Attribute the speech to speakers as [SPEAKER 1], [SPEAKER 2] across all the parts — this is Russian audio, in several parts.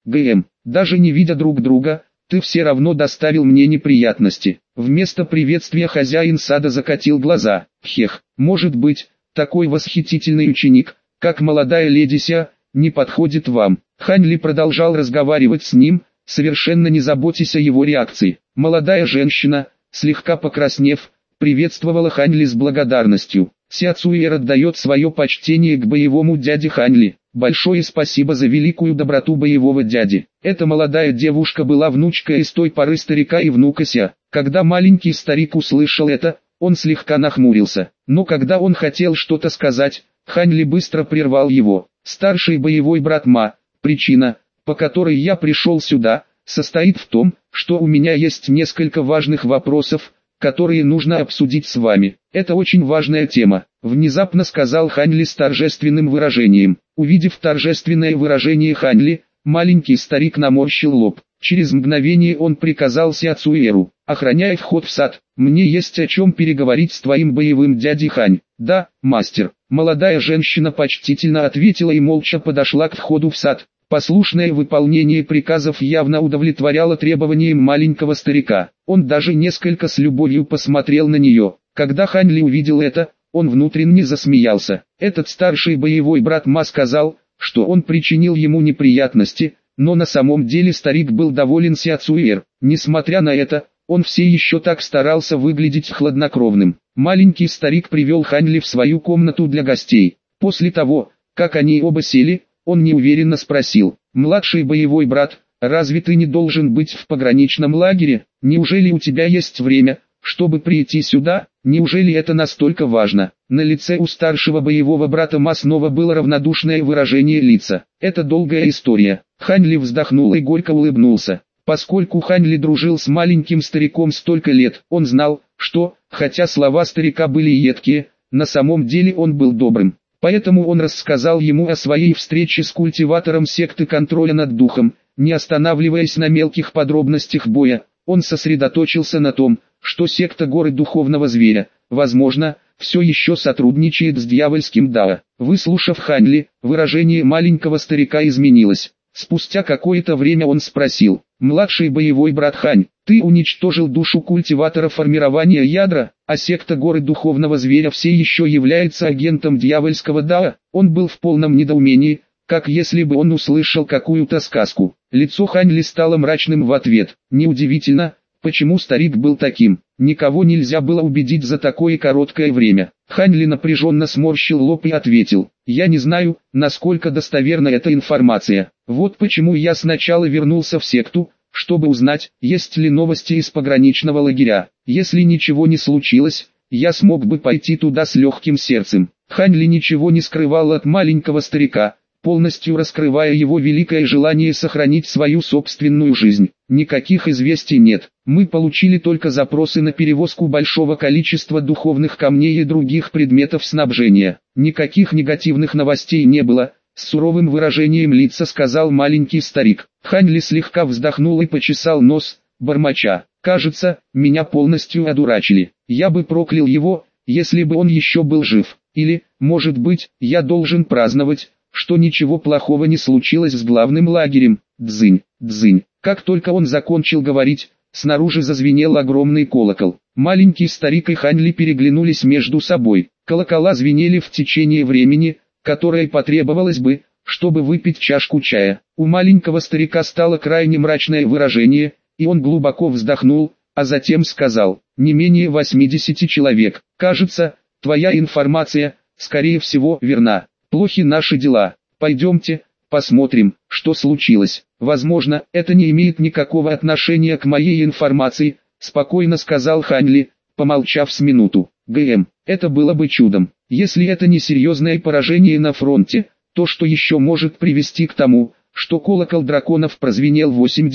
[SPEAKER 1] ГМ, даже не видя друг друга, ты все равно доставил мне неприятности. Вместо приветствия хозяин сада закатил глаза. Хех, может быть, такой восхитительный ученик, как молодая леди Ся, не подходит вам. Хань Ли продолжал разговаривать с ним, совершенно не заботясь о его реакции. Молодая женщина, слегка покраснев, приветствовала Хань Ли с благодарностью. Ся Цуэр отдает свое почтение к боевому дяде Хань Ли. Большое спасибо за великую доброту боевого дяди. Эта молодая девушка была внучкой из той поры старика и внука Ся. Когда маленький старик услышал это, он слегка нахмурился. Но когда он хотел что-то сказать, Хань Ли быстро прервал его. Старший боевой брат Ма, причина, по которой я пришел сюда, состоит в том, что у меня есть несколько важных вопросов, которые нужно обсудить с вами. Это очень важная тема, внезапно сказал Хань Ли с торжественным выражением. Увидев торжественное выражение Хань Ли, маленький старик наморщил лоб. Через мгновение он приказал Ся Цуэру: охраняй вход в сад, мне есть о чем переговорить с твоим боевым дядей Хань. Да, мастер. Молодая женщина почтительно ответила и молча подошла к входу в сад. Послушное выполнение приказов явно удовлетворяло требованиям маленького старика. Он даже несколько с любовью посмотрел на нее. Когда Хань Ли увидел это, он внутренне засмеялся. Этот старший боевой брат Ма сказал, что он причинил ему неприятности, но на самом деле старик был доволен Ся Цуэр. Несмотря на это, он все еще так старался выглядеть хладнокровным. Маленький старик привел Хань Ли в свою комнату для гостей. После того, как они оба сели, он неуверенно спросил: «Младший боевой брат, разве ты не должен быть в пограничном лагере? Неужели у тебя есть время, чтобы прийти сюда? Неужели это настолько важно?» На лице у старшего боевого брата Ма снова было равнодушное выражение лица. «Это долгая история». Хань Ли вздохнул и горько улыбнулся. Поскольку Хань Ли дружил с маленьким стариком столько лет, он знал, что, хотя слова старика были едкие, на самом деле он был добрым. Поэтому он рассказал ему о своей встрече с культиватором секты контроля над духом. Не останавливаясь на мелких подробностях боя, он сосредоточился на том, что секта горы духовного зверя, возможно, все еще сотрудничает с дьявольским Дао. Выслушав Хань Ли, выражение маленького старика изменилось. Спустя какое-то время он спросил: «Младший боевой брат Хань, ты уничтожил душу культиватора формирования ядра, а секта горы духовного зверя все еще является агентом дьявольского Дао?» Он был в полном недоумении, как если бы он услышал какую-то сказку. Лицо Хань Ли стало мрачным в ответ. Неудивительно, почему старик был таким. Никого нельзя было убедить за такое короткое время. Хань Ли напряженно сморщил лоб и ответил: «Я не знаю, насколько достоверна эта информация. Вот почему я сначала вернулся в секту, чтобы узнать, есть ли новости из пограничного лагеря. Если ничего не случилось, я смог бы пойти туда с легким сердцем». Хань Ли ничего не скрывал от маленького старика, полностью раскрывая его великое желание сохранить свою собственную жизнь. «Никаких известий нет. Мы получили только запросы на перевозку большого количества духовных камней и других предметов снабжения. Никаких негативных новостей не было», — с суровым выражением лица сказал маленький старик. Хань Ли слегка вздохнул и почесал нос, бормоча: «Кажется, меня полностью одурачили. Я бы проклял его, если бы он еще был жив. Или, может быть, я должен праздновать, что ничего плохого не случилось с главным лагерем». Дзынь, дзынь. Как только он закончил говорить, снаружи зазвенел огромный колокол. Маленький старик и Хань Ли переглянулись между собой. Колокола звенели в течение времени, которое потребовалось бы, чтобы выпить чашку чая. У маленького старика стало крайне мрачное выражение, и он глубоко вздохнул, а затем сказал: «Не менее 80 человек. Кажется, твоя информация, скорее всего, верна. Плохи наши дела. Пойдемте, посмотрим, что случилось. Возможно, это не имеет никакого отношения к моей информации», — спокойно сказал Хань Ли, помолчав с минуту. «ГМ, это было бы чудом. Если это не серьезное поражение на фронте, то что еще может привести к тому, что колокол драконов прозвенел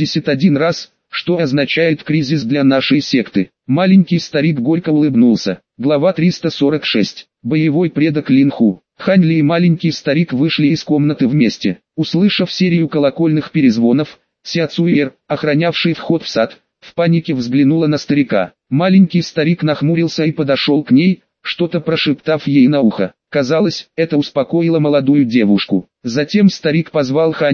[SPEAKER 1] 81 раз, что означает кризис для нашей секты?» Маленький старик горько улыбнулся. Глава 346. Боевой предок Лин Ху. Хань Ли и маленький старик вышли из комнаты вместе. Услышав серию колокольных перезвонов, Ся Цуэр, охранявший вход в сад, в панике взглянула на старика. Маленький старик нахмурился и подошел к ней, что-то прошептав ей на ухо. Казалось, это успокоило молодую девушку. Затем старик позвал Хань Ли,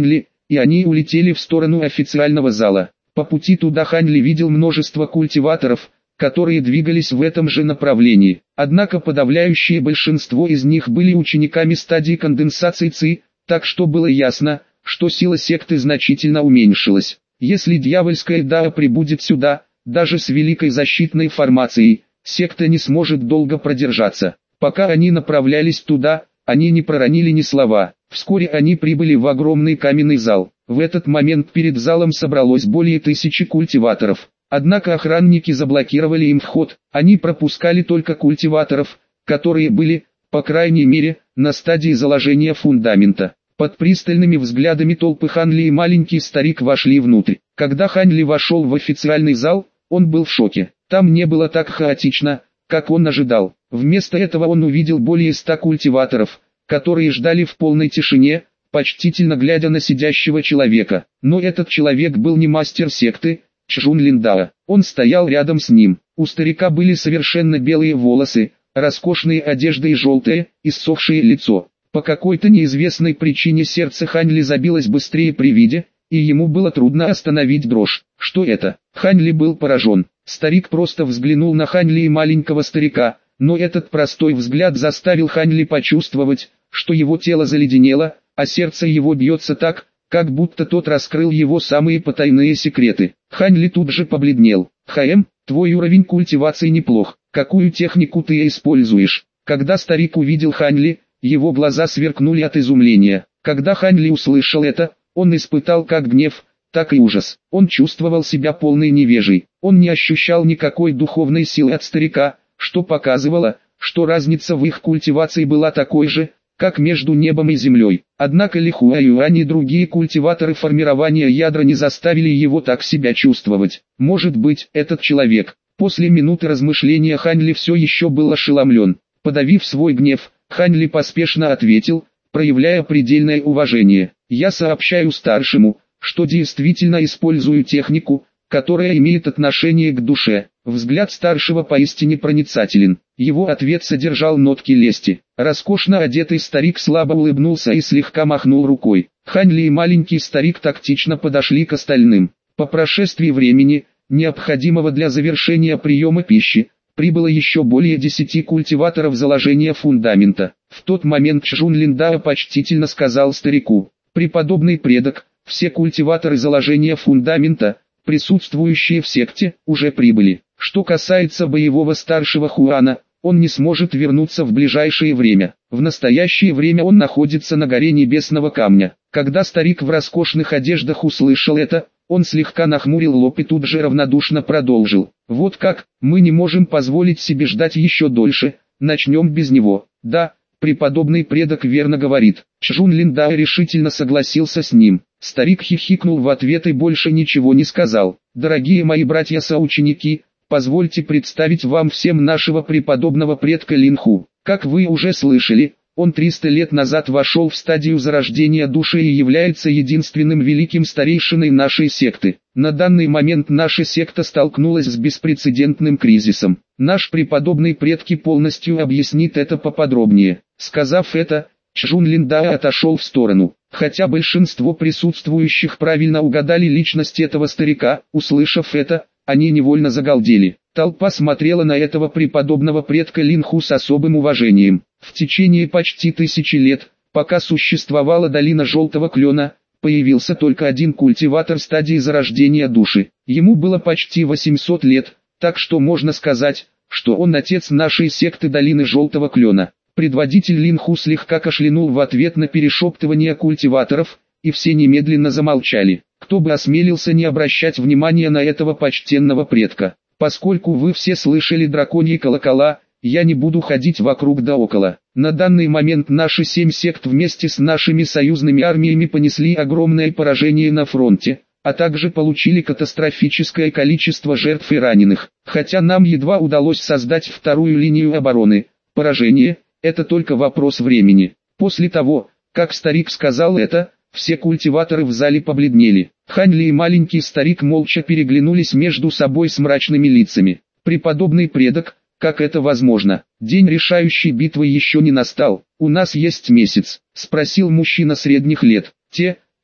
[SPEAKER 1] и они улетели в сторону официального зала. По пути туда Хань Ли видел множество культиваторов, которые двигались в этом же направлении. Однако подавляющее большинство из них были учениками стадии конденсации ЦИ, так что было ясно, что сила секты значительно уменьшилась. Если дьявольская Дао прибудет сюда, даже с великой защитной формацией, секта не сможет долго продержаться. Пока они направлялись туда, они не проронили ни слова. Вскоре они прибыли в огромный каменный зал. В этот момент перед залом собралось более 1000 культиваторов. Однако охранники заблокировали им вход. Они пропускали только культиваторов, которые были, по крайней мере, на стадии заложения фундамента. Под пристальными взглядами толпы Хань Ли и маленький старик вошли внутрь. Когда Хань Ли вошел в официальный зал, он был в шоке. Там не было так хаотично, как он ожидал. Вместо этого он увидел более 100 культиваторов, которые ждали в полной тишине, почтительно глядя на сидящего человека. Но этот человек был не мастер секты, Чжун Линдао. Он стоял рядом с ним. У старика были совершенно белые волосы, роскошные одежды и желтое, иссохшее лицо. По какой-то неизвестной причине сердце Хань Ли забилось быстрее при виде, и ему было трудно остановить дрожь. Что это? Хань Ли был поражен. Старик просто взглянул на Хань Ли и маленького старика, но этот простой взгляд заставил Хань Ли почувствовать, что его тело заледенело, а сердце его бьется так, как будто тот раскрыл его самые потайные секреты. Хань Ли тут же побледнел. «Хаэм, твой уровень культивации неплох. Какую технику ты используешь?» Когда старик увидел Хань Ли, его глаза сверкнули от изумления. Когда Хань Ли услышал это, он испытал как гнев, так и ужас. Он чувствовал себя полной невежей. Он не ощущал никакой духовной силы от старика, что показывало, что разница в их культивации была такой же, как между небом и землей. Однако Ли Хуаюань и другие культиваторы формирования ядра не заставили его так себя чувствовать. Может быть, этот человек. После минуты размышления Хань Ли все еще был ошеломлен. Подавив свой гнев, Хань Ли поспешно ответил, проявляя предельное уважение: «Я сообщаю старшему, что действительно использую технику, которая имеет отношение к душе». Взгляд старшего поистине проницателен. Его ответ содержал нотки лести. Роскошно одетый старик слабо улыбнулся и слегка махнул рукой. Хань Ли и маленький старик тактично подошли к остальным. По прошествии времени, необходимого для завершения приема пищи, прибыло еще более 10 культиваторов заложения фундамента. В тот момент Чжун Линдао почтительно сказал старику: «Преподобный предок, все культиваторы заложения фундамента, присутствующие в секте, уже прибыли. Что касается боевого старшего Хуана, он не сможет вернуться в ближайшее время. В настоящее время он находится на горе Небесного Камня». Когда старик в роскошных одеждах услышал это, он слегка нахмурил лоб и тут же равнодушно продолжил: «Вот как, мы не можем позволить себе ждать еще дольше, начнем без него». «Да, преподобный предок верно говорит». Чжун Линдао решительно согласился с ним. Старик хихикнул в ответ и больше ничего не сказал. «Дорогие мои братья-соученики, позвольте представить вам всем нашего преподобного предка Линху. Как вы уже слышали, он 300 лет назад вошел в стадию зарождения души и является единственным великим старейшиной нашей секты. На данный момент наша секта столкнулась с беспрецедентным кризисом. Наш преподобный предки полностью объяснит это поподробнее». Сказав это, Чжун Линдао отошел в сторону. Хотя большинство присутствующих правильно угадали личность этого старика, услышав это, они невольно загалдели. Толпа смотрела на этого преподобного предка Линху с особым уважением. В течение почти 1000 лет, пока существовала долина Желтого Клена, появился только один культиватор стадии зарождения души. Ему было почти 800 лет, так что можно сказать, что он отец нашей секты долины Желтого Клена. Предводитель Линху слегка кашлянул в ответ на перешептывание культиваторов, и все немедленно замолчали. Кто бы осмелился не обращать внимания на этого почтенного предка. Поскольку вы все слышали драконьи колокола, я не буду ходить вокруг да около. На данный момент наши 7 сект вместе с нашими союзными армиями понесли огромное поражение на фронте, а также получили катастрофическое количество жертв и раненых. Хотя нам едва удалось создать вторую линию обороны, поражение – это только вопрос времени. После того, как старик сказал это, все культиваторы в зале побледнели. Хань Ли и маленький старик молча переглянулись между собой с мрачными лицами. «Преподобный предок, как это возможно? День решающей битвы еще не настал. У нас есть месяц», — спросил мужчина средних лет. Те,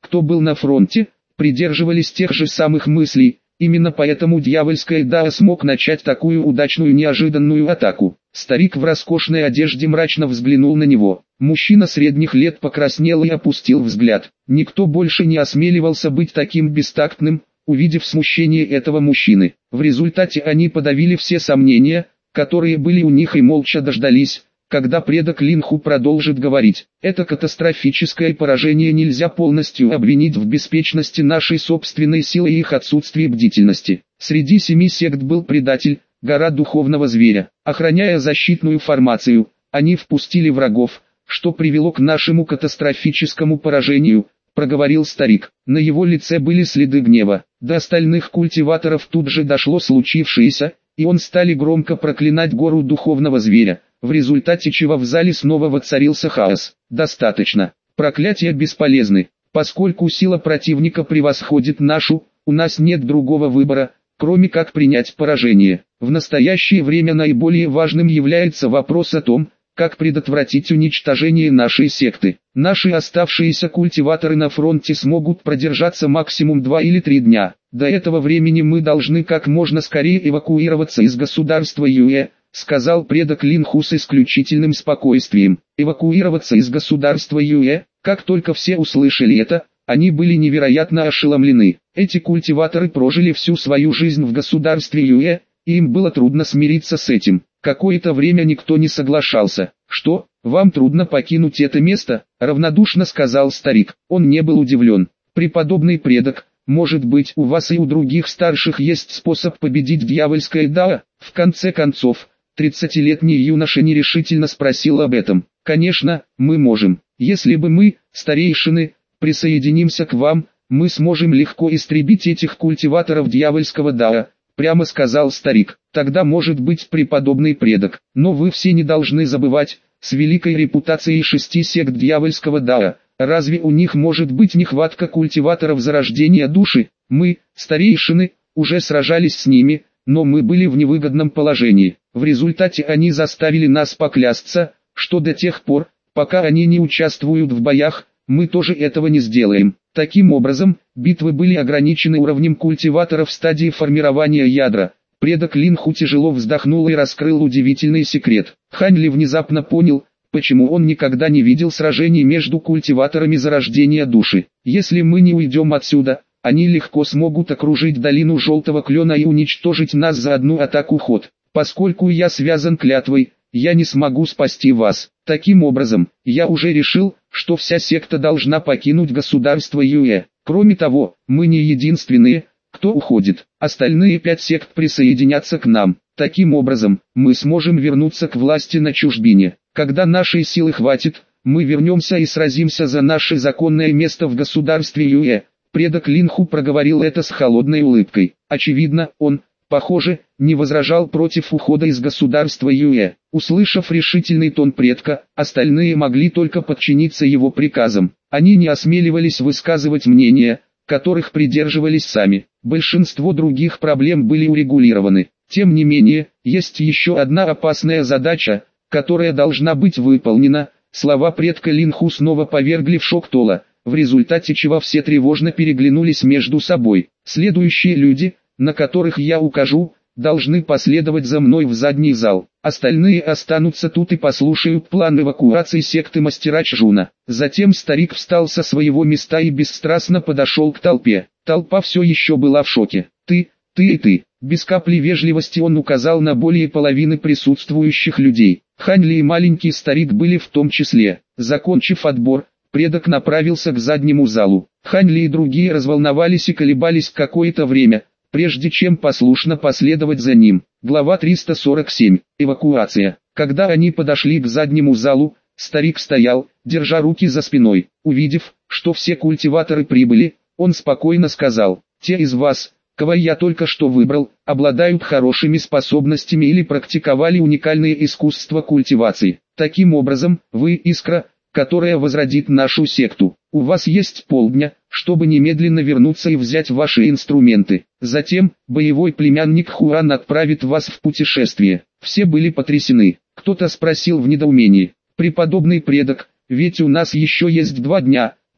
[SPEAKER 1] кто был на фронте, придерживались тех же самых мыслей. Именно поэтому дьявольская Дао смог начать такую удачную неожиданную атаку. Старик в роскошной одежде мрачно взглянул на него. Мужчина средних лет покраснел и опустил взгляд. Никто больше не осмеливался быть таким бестактным, увидев смущение этого мужчины. В результате они подавили все сомнения, которые были у них, и молча дождались, когда предок Линху продолжит говорить. Это катастрофическое поражение нельзя полностью обвинить в беспечности нашей собственной силы и их отсутствии бдительности. Среди 7 сект был предатель, гора духовного зверя. Охраняя защитную формацию, они впустили врагов, что привело к нашему катастрофическому поражению, проговорил старик. На его лице были следы гнева. До остальных культиваторов тут же дошло случившееся, и он стали громко проклинать гору духовного зверя, в результате чего в зале снова воцарился хаос. Достаточно. Проклятия бесполезны. Поскольку сила противника превосходит нашу, у нас нет другого выбора, кроме как принять поражение. В настоящее время наиболее важным является вопрос о том, как предотвратить уничтожение нашей секты. Наши оставшиеся культиваторы на фронте смогут продержаться максимум 2 или 3 дня. До этого времени мы должны как можно скорее эвакуироваться из государства Юэ, сказал предок Линху с исключительным спокойствием. Эвакуироваться из государства Юэ. Как только все услышали это, они были невероятно ошеломлены. Эти культиваторы прожили всю свою жизнь в государстве Юэ, и им было трудно смириться с этим. Какое-то время никто не соглашался. «Что, вам трудно покинуть это место?» – равнодушно сказал старик. Он не был удивлен. «Преподобный предок, может быть, у вас и у других старших есть способ победить дьявольское Дао?» В конце концов, 30-летний юноша нерешительно спросил об этом. «Конечно, мы можем. Если бы мы, старейшины, присоединимся к вам, мы сможем легко истребить этих культиваторов дьявольского Дао», прямо сказал старик. «Тогда может быть преподобный предок. Но вы все не должны забывать, с великой репутацией 6 сект дьявольского Дао, разве у них может быть нехватка культиваторов зарождения души? Мы, старейшины, уже сражались с ними, но мы были в невыгодном положении. В результате они заставили нас поклясться, что до тех пор, пока они не участвуют в боях, мы тоже этого не сделаем. Таким образом, битвы были ограничены уровнем культиваторов в стадии формирования ядра. Предок Линху тяжело вздохнул и раскрыл удивительный секрет. Хань Ли внезапно понял, почему он никогда не видел сражений между культиваторами зарождения души. Если мы не уйдем отсюда, они легко смогут окружить долину Желтого Клена и уничтожить нас за одну атаку ход. Поскольку я связан клятвой, я не смогу спасти вас. Таким образом, я уже решил, что вся секта должна покинуть государство Юэ. Кроме того, мы не единственные, кто уходит. Остальные 5 сект присоединятся к нам. Таким образом, мы сможем вернуться к власти на чужбине. Когда нашей силы хватит, мы вернемся и сразимся за наше законное место в государстве Юэ. Предок Линху проговорил это с холодной улыбкой. Очевидно, он, похоже, не возражал против ухода из государства Юэ. Услышав решительный тон предка, остальные могли только подчиниться его приказам. Они не осмеливались высказывать мнения, которых придерживались сами. Большинство других проблем были урегулированы. Тем не менее, есть еще одна опасная задача, которая должна быть выполнена. Слова предка Линху снова повергли в шок Тола, в результате чего все тревожно переглянулись между собой. Следующие люди, на которых я укажу, должны последовать за мной в задний зал. Остальные останутся тут и послушают план эвакуации секты мастера Чжуна. Затем старик встал со своего места и бесстрастно подошел к толпе. Толпа все еще была в шоке. Ты и ты. Без капли вежливости он указал на более половины присутствующих людей. Хань Ли и маленький старик были в том числе. Закончив отбор, предок направился к заднему залу. Хань Ли и другие разволновались и колебались какое-то время, прежде чем послушно последовать за ним. Глава 347. Эвакуация. Когда они подошли к заднему залу, старик стоял, держа руки за спиной. Увидев, что все культиваторы прибыли, он спокойно сказал: «Те из вас, кого я только что выбрал, обладают хорошими способностями или практиковали уникальные искусства культивации. Таким образом, вы искра, которая возродит нашу секту. У вас есть полдня, чтобы немедленно вернуться и взять ваши инструменты. Затем, боевой племянник Хуан отправит вас в путешествие». Все были потрясены. Кто-то спросил в недоумении: «Преподобный предок, ведь у нас еще есть 2 дня,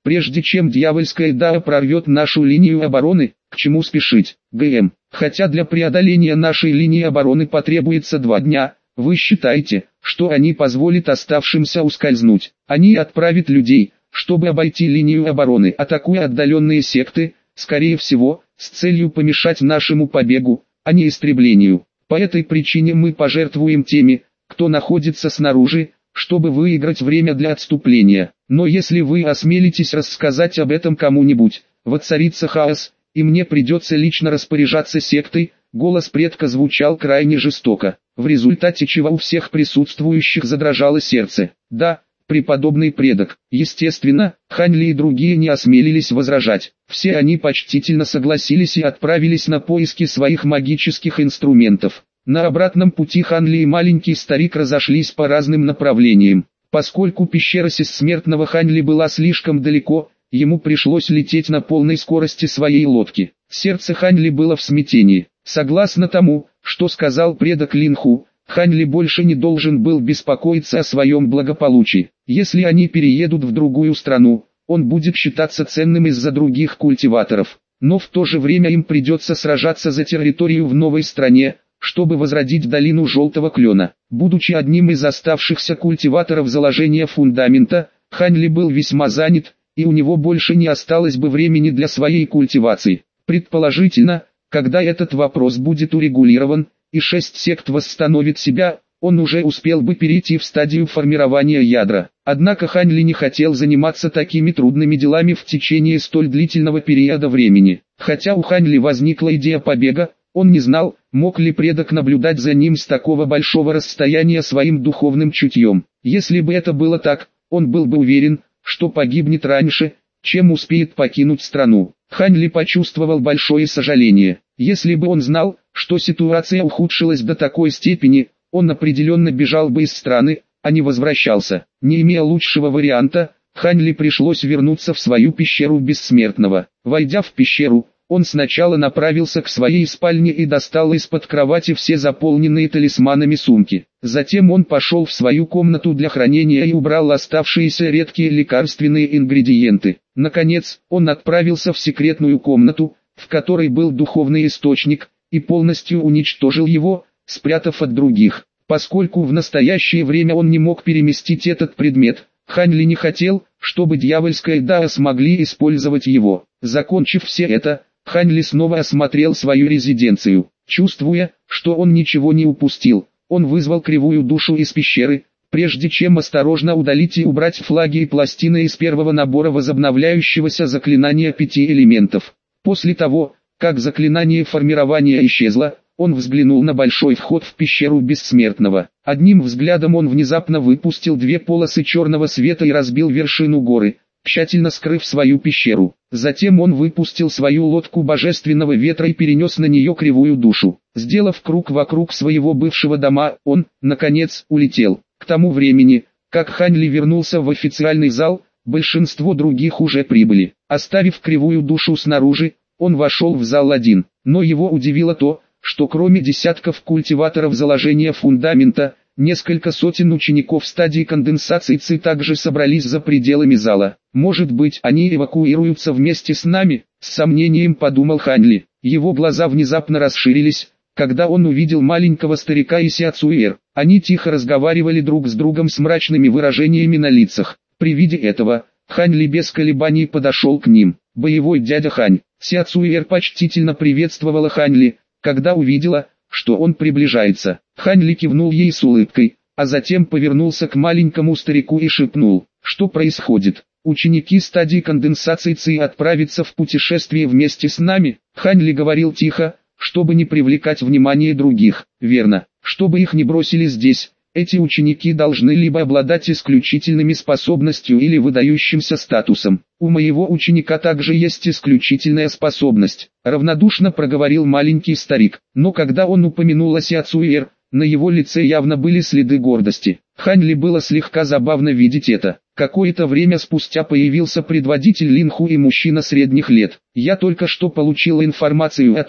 [SPEAKER 1] Прежде чем дьявольская Даа прорвет нашу линию обороны, к чему спешить? ГМ. Хотя для преодоления нашей линии обороны потребуется 2 дня, вы считаете, что они позволят оставшимся ускользнуть? Они отправят людей, чтобы обойти линию обороны, атакуя отдаленные секты, скорее всего, с целью помешать нашему побегу, а не истреблению. По этой причине мы пожертвуем теми, кто находится снаружи, чтобы выиграть время для отступления. Но если вы осмелитесь рассказать об этом кому-нибудь, воцарится хаос, и мне придется лично распоряжаться сектой. Голос предка звучал крайне жестоко, в результате чего у всех присутствующих задрожало сердце. Да, преподобный предок. Естественно, Ханли и другие не осмелились возражать. Все они почтительно согласились и отправились на поиски своих магических инструментов. На обратном пути Ханли и маленький старик разошлись по разным направлениям. Поскольку пещера бессмертного Ханли была слишком далеко, ему пришлось лететь на полной скорости своей лодки. Сердце Ханли было в смятении. Согласно тому, что сказал предок Линху, Ханли больше не должен был беспокоиться о своем благополучии. Если они переедут в другую страну, он будет считаться ценным из-за других культиваторов. Но в то же время им придется сражаться за территорию в новой стране, чтобы возродить долину Желтого Клена. Будучи одним из оставшихся культиваторов заложения фундамента, Ханли был весьма занят, и у него больше не осталось бы времени для своей культивации. Предположительно, когда этот вопрос будет урегулирован, и 6 сект восстановит себя, он уже успел бы перейти в стадию формирования ядра. Однако Ханли не хотел заниматься такими трудными делами в течение столь длительного периода времени. Хотя у Ханли возникла идея побега, он не знал, мог ли предок наблюдать за ним с такого большого расстояния своим духовным чутьем. Если бы это было так, он был бы уверен, что погибнет раньше, чем успеет покинуть страну. Ханли почувствовал большое сожаление. Если бы он знал, что ситуация ухудшилась до такой степени, он определенно бежал бы из страны, а не возвращался. Не имея лучшего варианта, Ханли пришлось вернуться в свою пещеру бессмертного. Войдя в пещеру, он сначала направился к своей спальне и достал из-под кровати все заполненные талисманами сумки. Затем он пошел в свою комнату для хранения и убрал оставшиеся редкие лекарственные ингредиенты. Наконец, он отправился в секретную комнату, в которой был духовный источник, и полностью уничтожил его, спрятав от других. Поскольку в настоящее время он не мог переместить этот предмет, Ханли не хотел, чтобы дьявольская Даа смогли использовать его. Закончив все это, Ханли снова осмотрел свою резиденцию. Чувствуя, что он ничего не упустил, он вызвал кривую душу из пещеры, прежде чем осторожно удалить и убрать флаги и пластины из первого набора возобновляющегося заклинания 5 элементов. После того, как заклинание формирования исчезло, он взглянул на большой вход в пещеру бессмертного. Одним взглядом он внезапно выпустил 2 полосы черного света и разбил вершину горы, тщательно скрыв свою пещеру. Затем он выпустил свою лодку божественного ветра и перенес на нее кривую душу. Сделав круг вокруг своего бывшего дома, он, наконец, улетел. К тому времени, как Ханли вернулся в официальный зал, большинство других уже прибыли. Оставив кривую душу снаружи, он вошел в зал один. Но его удивило то, что кроме десятков культиваторов заложения фундамента, несколько сотен учеников стадии конденсации ЦИ также собрались за пределами зала. Может быть, они эвакуируются вместе с нами? С сомнением подумал Ханли. Его глаза внезапно расширились, когда он увидел маленького старика и Сяцуэр. Они тихо разговаривали друг с другом с мрачными выражениями на лицах. При виде этого, Ханли без колебаний подошел к ним. Боевой дядя Хань. Сяцуэр почтительно приветствовала Ханли, когда увидела, что он приближается. Ханли кивнул ей с улыбкой, а затем повернулся к маленькому старику и шепнул: «Что происходит? Ученики стадии конденсации ЦИ отправятся в путешествие вместе с нами?» Ханли говорил тихо, чтобы не привлекать внимание других. «Верно, чтобы их не бросили здесь. Эти ученики должны либо обладать исключительными способностью или выдающимся статусом. У моего ученика также есть исключительная способность», — равнодушно проговорил маленький старик. Но когда он упомянул о Сяцуэр, на его лице явно были следы гордости. Ханли было слегка забавно видеть это. Какое-то время спустя появился предводитель Линху и мужчина средних лет. «Я только что получил информацию о том,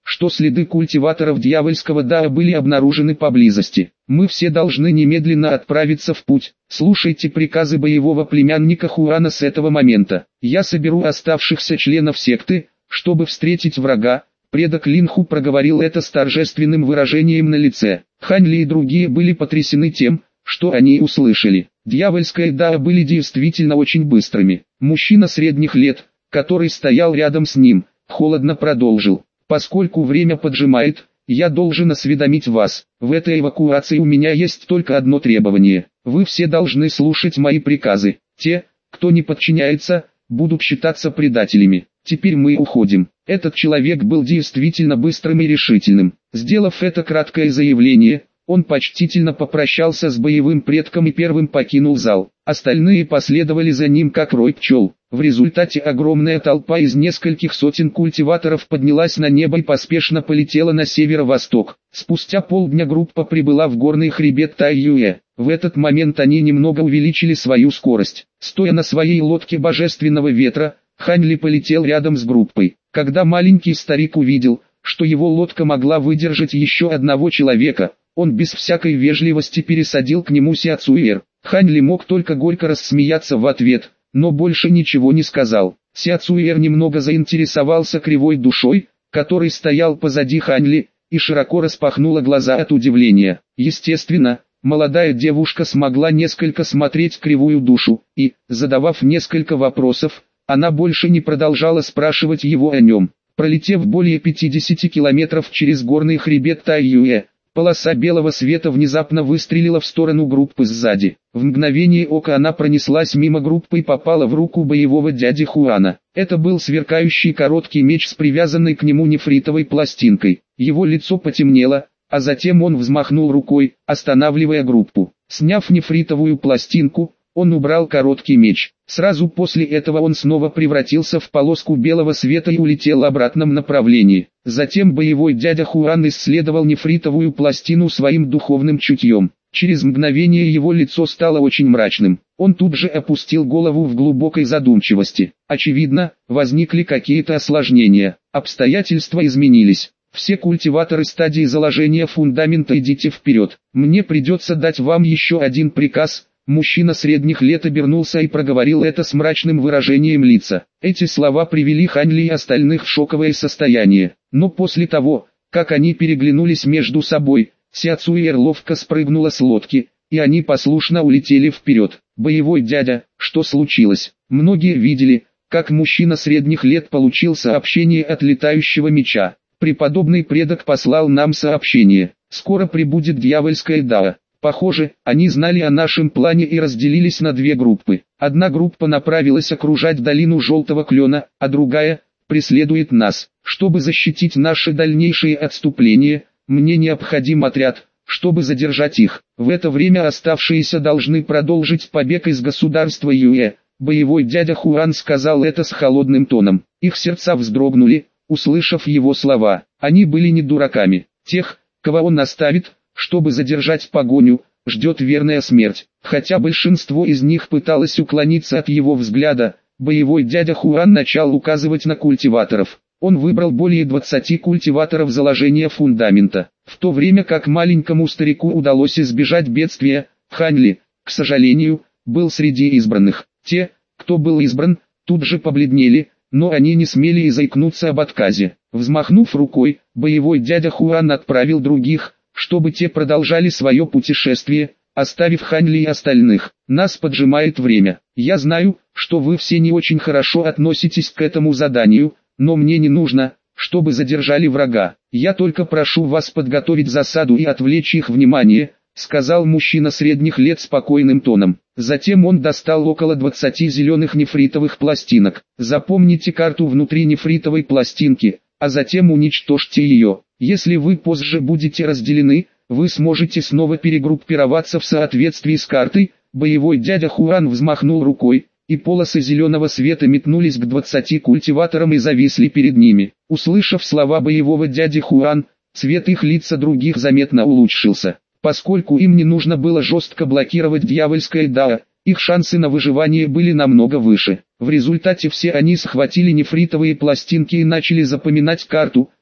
[SPEAKER 1] что следы культиваторов дьявольского Дао были обнаружены поблизости. Мы все должны немедленно отправиться в путь. Слушайте приказы боевого племянника Хуана с этого момента. Я соберу оставшихся членов секты, чтобы встретить врага. Предок Линху проговорил это с торжественным выражением на лице. Хань Ли и другие были потрясены тем, что они услышали. Дьявольские Дао были действительно очень быстрыми. Мужчина средних лет, который стоял рядом с ним, холодно продолжил. Поскольку время поджимает, я должен осведомить вас. В этой эвакуации у меня есть только одно требование. Вы все должны слушать мои приказы. Те, кто не подчиняется, будут считаться предателями. Теперь мы уходим. Этот человек был действительно быстрым и решительным. Сделав это краткое заявление, он почтительно попрощался с боевым предком и первым покинул зал. Остальные последовали за ним как рой пчел. В результате огромная толпа из нескольких сотен культиваторов поднялась на небо и поспешно полетела на северо-восток. Спустя полдня группа прибыла в горный хребет Тайюэ. В этот момент они немного увеличили свою скорость. Стоя на своей лодке божественного ветра, Хань Ли полетел рядом с группой. Когда маленький старик увидел, что его лодка могла выдержать еще одного человека, он без всякой вежливости пересадил к нему Ся Цуэр. Хань Ли мог только горько рассмеяться в ответ, но больше ничего не сказал. Ся Цуэр немного заинтересовался кривой душой, который стоял позади Хань Ли, и широко распахнула глаза от удивления. Естественно, молодая девушка смогла несколько смотреть кривую душу, и, задавав несколько вопросов, она больше не продолжала спрашивать его о нем. Пролетев более 50 километров через горный хребет Тайюэ, полоса белого света внезапно выстрелила в сторону группы сзади. В мгновение ока она пронеслась мимо группы и попала в руку боевого дяди Хуана. Это был сверкающий короткий меч с привязанной к нему нефритовой пластинкой. Его лицо потемнело, а затем он взмахнул рукой, останавливая группу. Сняв нефритовую пластинку, он убрал короткий меч. Сразу после этого он снова превратился в полоску белого света и улетел в обратном направлении. Затем боевой дядя Хуан исследовал нефритовую пластину своим духовным чутьем. Через мгновение его лицо стало очень мрачным. Он тут же опустил голову в глубокой задумчивости. Очевидно, возникли какие-то осложнения. Обстоятельства изменились. Все культиваторы стадии заложения фундамента, идите вперед. Мне придется дать вам еще один приказ. Мужчина средних лет обернулся и проговорил это с мрачным выражением лица. Эти слова привели Хань Ли и остальных в шоковое состояние. Но после того, как они переглянулись между собой, Ся Цуэр ловко спрыгнула с лодки, и они послушно улетели вперед. Боевой дядя, что случилось? Многие видели, как мужчина средних лет получил сообщение от летающего меча. Преподобный предок послал нам сообщение. Скоро прибудет дьявольская Дао. Похоже, они знали о нашем плане и разделились на две группы. Одна группа направилась окружать долину Желтого Клена, а другая преследует нас. Чтобы защитить наше дальнейшее отступление, мне необходим отряд, чтобы задержать их. В это время оставшиеся должны продолжить побег из государства Юэ. Боевой дядя Хуан сказал это с холодным тоном. Их сердца вздрогнули, услышав его слова. Они были не дураками. Тех, кого он оставит, чтобы задержать погоню, ждет верная смерть. Хотя большинство из них пыталось уклониться от его взгляда, боевой дядя Хуан начал указывать на культиваторов. Он выбрал более 20 культиваторов заложения фундамента. В то время как маленькому старику удалось избежать бедствия, Хань Ли, к сожалению, был среди избранных. Те, кто был избран, тут же побледнели, но они не смели и заикнуться об отказе. Взмахнув рукой, боевой дядя Хуан отправил других, чтобы те продолжали свое путешествие, оставив Хань Ли и остальных. Нас поджимает время. Я знаю, что вы все не очень хорошо относитесь к этому заданию, но мне не нужно, чтобы задержали врага. Я только прошу вас подготовить засаду и отвлечь их внимание, сказал мужчина средних лет спокойным тоном. Затем он достал около 20 зеленых нефритовых пластинок. Запомните карту внутри нефритовой пластинки, а затем уничтожьте ее. Если вы позже будете разделены, вы сможете снова перегруппироваться в соответствии с картой. Боевой дядя Хуан взмахнул рукой, и полосы зеленого света метнулись к 20 культиваторам и зависли перед ними. Услышав слова боевого дяди Хуан, цвет их лица других заметно улучшился. Поскольку им не нужно было жестко блокировать дьявольское Дао, их шансы на выживание были намного выше. В результате все они схватили нефритовые пластинки и начали запоминать карту,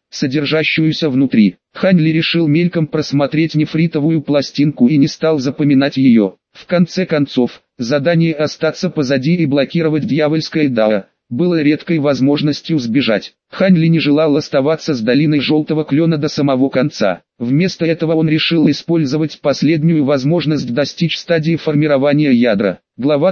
[SPEAKER 1] содержащуюся внутри. Хань Ли решил мельком просмотреть нефритовую пластинку и не стал запоминать ее. В конце концов, задание остаться позади и блокировать дьявольское дао было редкой возможностью сбежать. Хань Ли не желал оставаться с долиной Желтого Клена до самого конца. Вместо этого он решил использовать последнюю возможность достичь стадии формирования ядра. Глава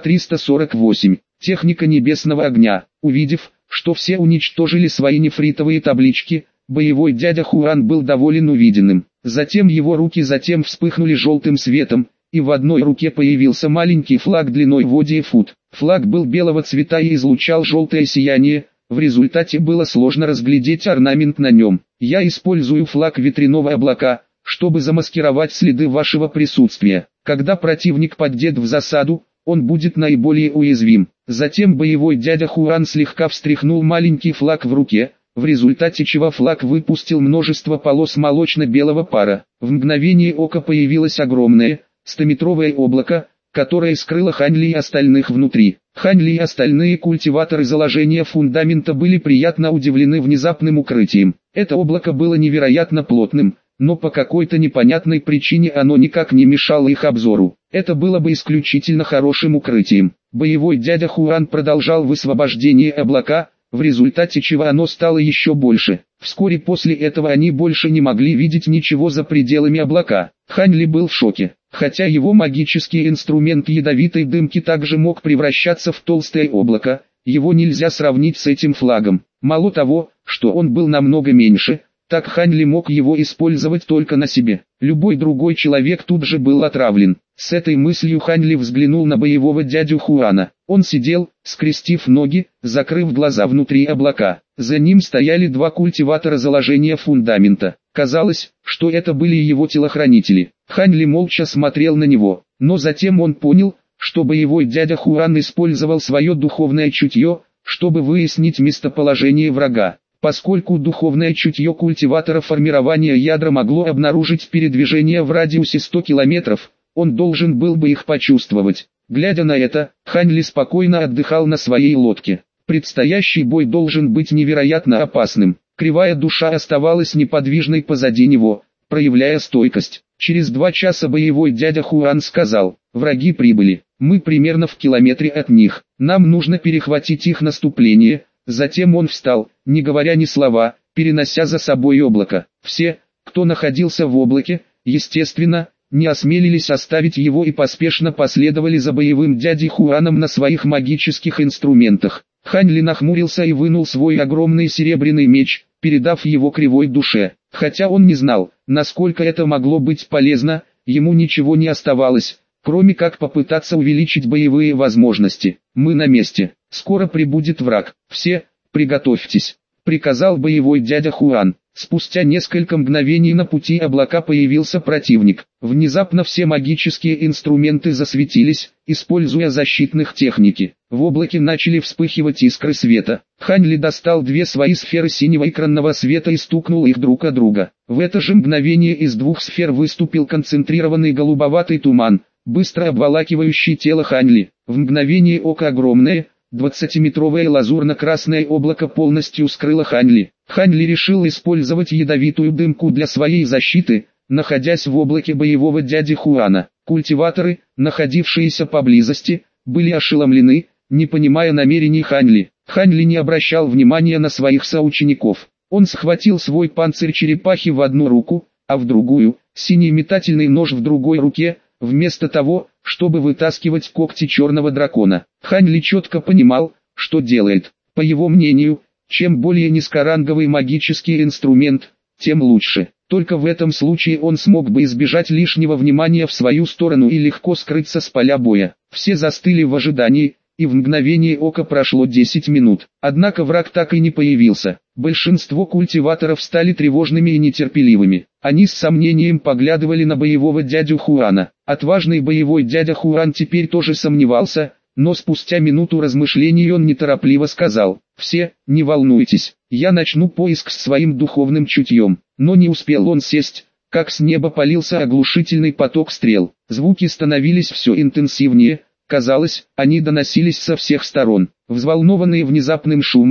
[SPEAKER 1] 348. Техника небесного огня. Увидев, что все уничтожили свои нефритовые таблички, боевой дядя Хуан был доволен увиденным. Затем его руки вспыхнули желтым светом, и в одной руке появился маленький флаг длиной в 1 фут. Флаг был белого цвета и излучал желтое сияние, в результате было сложно разглядеть орнамент на нем. Я использую флаг ветряного облака, чтобы замаскировать следы вашего присутствия. Когда противник поддет в засаду, он будет наиболее уязвим. Затем боевой дядя Хуан слегка встряхнул маленький флаг в руке, в результате чего флаг выпустил множество полос молочно-белого пара. В мгновение ока появилось огромное, 100-метровое облако, которое скрыло Хань Ли и остальных внутри. Хань Ли и остальные культиваторы заложения фундамента были приятно удивлены внезапным укрытием. Это облако было невероятно плотным, но по какой-то непонятной причине оно никак не мешало их обзору. Это было бы исключительно хорошим укрытием. Боевой дядя Хуан продолжал высвобождение облака, в результате чего оно стало еще больше. Вскоре после этого они больше не могли видеть ничего за пределами облака. Хань Ли был в шоке. Хотя его магический инструмент ядовитой дымки также мог превращаться в толстое облако, его нельзя сравнить с этим флагом. Мало того, что он был намного меньше, так Хань Ли мог его использовать только на себе. Любой другой человек тут же был отравлен. С этой мыслью Хань Ли взглянул на боевого дядю Хуана. Он сидел, скрестив ноги, закрыв глаза внутри облака. За ним стояли 2 культиватора заложения фундамента. Казалось, что это были его телохранители. Хань Ли молча смотрел на него, но затем он понял, что боевой дядя Хуан использовал свое духовное чутье, чтобы выяснить местоположение врага. Поскольку духовное чутье культиватора формирования ядра могло обнаружить передвижение в радиусе 100 километров, он должен был бы их почувствовать. Глядя на это, Хань Ли спокойно отдыхал на своей лодке. Предстоящий бой должен быть невероятно опасным. Кривая душа оставалась неподвижной позади него, проявляя стойкость. Через 2 часа боевой дядя Хуан сказал: «Враги прибыли, мы примерно в километре от них, нам нужно перехватить их наступление». Затем он встал, не говоря ни слова, перенося за собой облако. Все, кто находился в облаке, естественно, не осмелились оставить его и поспешно последовали за боевым дядей Хуаном на своих магических инструментах. Хань Ли нахмурился и вынул свой огромный серебряный меч, передав его кривой душе. Хотя он не знал, насколько это могло быть полезно, ему ничего не оставалось, кроме как попытаться увеличить боевые возможности. «Мы на месте, скоро прибудет враг, все, приготовьтесь», — приказал боевой дядя Хуан. Спустя несколько мгновений на пути облака появился противник. Внезапно все магические инструменты засветились, используя защитных техники. В облаке начали вспыхивать искры света. Хань Ли достал 2 свои сферы синего экранного света и стукнул их друг о друга. В это же мгновение из 2 сфер выступил концентрированный голубоватый туман, быстро обволакивающий тело Хань Ли. В мгновение ока огромное, 20-метровое лазурно-красное облако полностью скрыло Хань Ли. Хань Ли решил использовать ядовитую дымку для своей защиты, находясь в облаке боевого дяди Хуана. Культиваторы, находившиеся поблизости, были ошеломлены, не понимая намерений Хань Ли. Хань Ли не обращал внимания на своих соучеников. Он схватил свой панцирь черепахи в одну руку, а в другую, синий метательный нож в другой руке, вместо того, чтобы вытаскивать когти черного дракона. Хань Ли четко понимал, что делает. По его мнению, чем более низкоранговый магический инструмент, тем лучше. Только в этом случае он смог бы избежать лишнего внимания в свою сторону и легко скрыться с поля боя. Все застыли в ожидании, и в мгновение ока прошло 10 минут. Однако враг так и не появился. Большинство культиваторов стали тревожными и нетерпеливыми. Они с сомнением поглядывали на боевого дядю Хуана. Отважный боевой дядя Хуан теперь тоже сомневался, но спустя минуту размышлений он неторопливо сказал: «Все, не волнуйтесь, я начну поиск с своим духовным чутьем». Но не успел он сесть, как с неба полился оглушительный поток стрел. Звуки становились все интенсивнее, казалось, они доносились со всех сторон. Взволнованные внезапным шумом,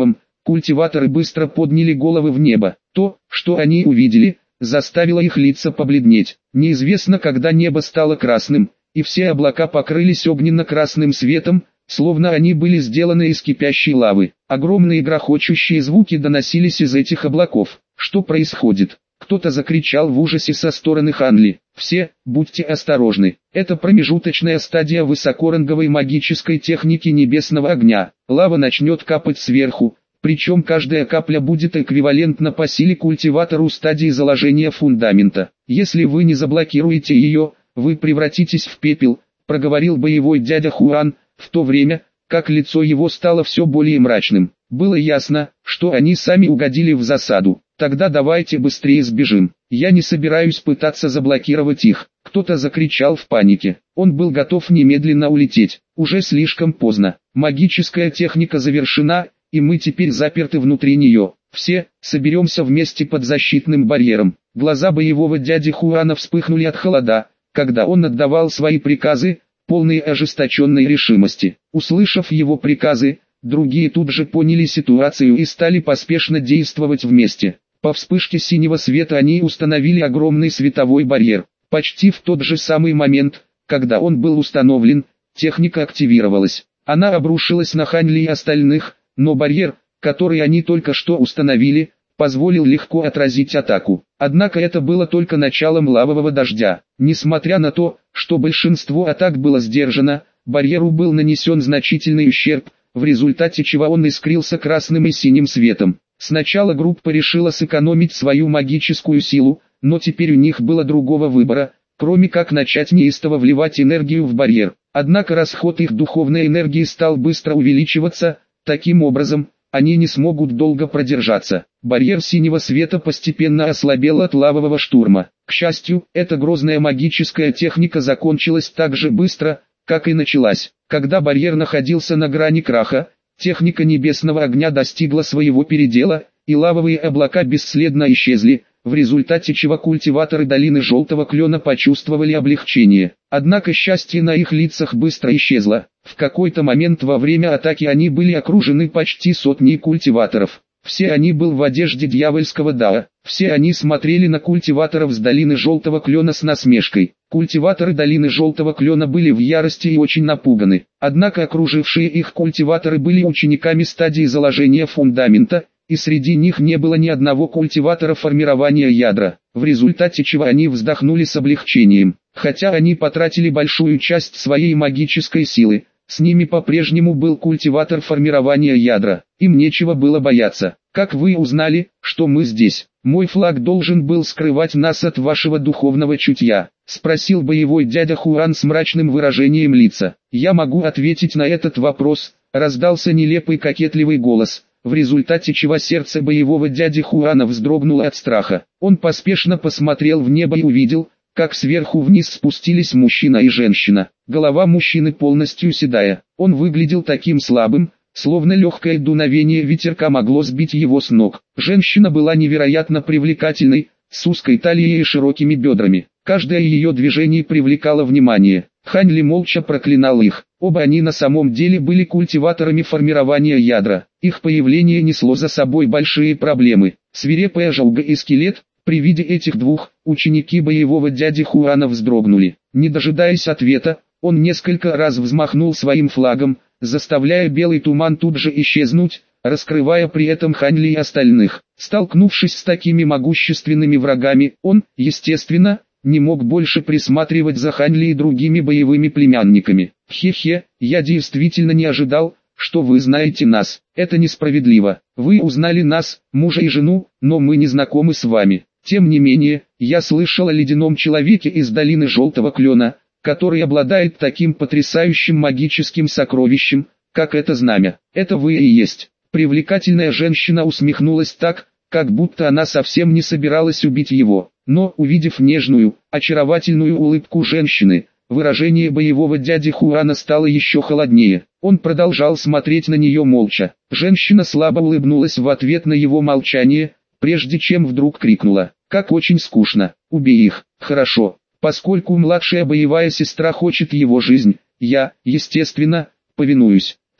[SPEAKER 1] Культиваторы быстро подняли головы в небо. То, что они увидели, заставило их лица побледнеть. Неизвестно, когда небо стало красным, и все облака покрылись огненно-красным светом, словно они были сделаны из кипящей лавы. Огромные грохочущие звуки доносились из этих облаков. Что происходит? Кто-то закричал в ужасе со стороны Ханли. Все, будьте осторожны. Это промежуточная стадия высокоранговой магической техники небесного огня. Лава начнет капать сверху, причем каждая капля будет эквивалентна по силе культиватору стадии заложения фундамента. Если вы не заблокируете ее, вы превратитесь в пепел, проговорил боевой дядя Хуан, в то время, как лицо его стало все более мрачным. Было ясно, что они сами угодили в засаду. Тогда давайте быстрее сбежим. Я не собираюсь пытаться заблокировать их. Кто-то закричал в панике. Он был готов немедленно улететь. Уже слишком поздно. Магическая техника завершена, и мы теперь заперты внутри нее. Все, соберемся вместе под защитным барьером. Глаза боевого дяди Хуана вспыхнули от холода, когда он отдавал свои приказы, полные ожесточенной решимости. Услышав его приказы, другие тут же поняли ситуацию и стали поспешно действовать вместе. По вспышке синего света они установили огромный световой барьер. Почти в тот же самый момент, когда он был установлен, техника активировалась. Она обрушилась на Ханли и остальных, но барьер, который они только что установили, позволил легко отразить атаку. Однако это было только началом лавового дождя. Несмотря на то, что большинство атак было сдержано, барьеру был нанесен значительный ущерб, в результате чего он искрился красным и синим светом. Сначала группа решила сэкономить свою магическую силу, но теперь у них было другого выбора, кроме как начать неистово вливать энергию в барьер. Однако расход их духовной энергии стал быстро увеличиваться, таким образом, они не смогут долго продержаться. Барьер синего света постепенно ослабел от лавового штурма. К счастью, эта грозная магическая техника закончилась так же быстро, как и началась. Когда барьер находился на грани краха, техника небесного огня достигла своего передела, и лавовые облака бесследно исчезли, в результате чего культиваторы долины Желтого Клена почувствовали облегчение. Однако счастье на их лицах быстро исчезло. В какой-то момент во время атаки они были окружены почти сотней культиваторов. Все они были в одежде дьявольского Дао. Все они смотрели на культиваторов с долины Желтого Клена с насмешкой. Культиваторы долины Желтого Клена были в ярости и очень напуганы. Однако окружившие их культиваторы были учениками стадии заложения фундамента, и среди них не было ни одного культиватора формирования ядра, в результате чего они вздохнули с облегчением. Хотя они потратили большую часть своей магической силы, с ними по-прежнему был культиватор формирования ядра. Им нечего было бояться. Как вы узнали, что мы здесь? Мой флаг должен был скрывать нас от вашего духовного чутья, спросил боевой дядя Хуан с мрачным выражением лица. Я могу ответить на этот вопрос, раздался нелепый кокетливый голос, в результате чего сердце боевого дяди Хуана вздрогнуло от страха. Он поспешно посмотрел в небо и увидел, как сверху вниз спустились мужчина и женщина. Голова мужчины полностью седая. Он выглядел таким слабым, словно легкое дуновение ветерка могло сбить его с ног. Женщина была невероятно привлекательной, с узкой талией и широкими бедрами. Каждое ее движение привлекало внимание. Ханли молча проклинал их. Оба они на самом деле были культиваторами формирования ядра. Их появление несло за собой большие проблемы. Свирепая Жалга и скелет, при виде этих двух, ученики боевого дяди Хуана вздрогнули. Не дожидаясь ответа, он несколько раз взмахнул своим флагом, заставляя белый туман тут же исчезнуть, раскрывая при этом Ханли и остальных. Столкнувшись с такими могущественными врагами, он, естественно, не мог больше присматривать за Ханли и другими боевыми племянниками. «Хе-хе, я действительно не ожидал, что вы знаете нас. Это несправедливо. Вы узнали нас, мужа и жену, но мы не знакомы с вами. Тем не менее, я слышал о ледяном человеке из долины Желтого Клена, который обладает таким потрясающим магическим сокровищем, как это знамя. Это вы и есть». Привлекательная женщина усмехнулась так, как будто она совсем не собиралась убить его. Но, увидев нежную, очаровательную улыбку женщины, выражение боевого дяди Хуана стало еще холоднее. Он продолжал смотреть на нее молча. Женщина слабо улыбнулась в ответ на его молчание, прежде чем вдруг крикнула: «Как очень скучно, убей их». «Хорошо, поскольку младшая боевая сестра хочет его жизнь, я, естественно, повинуюсь», —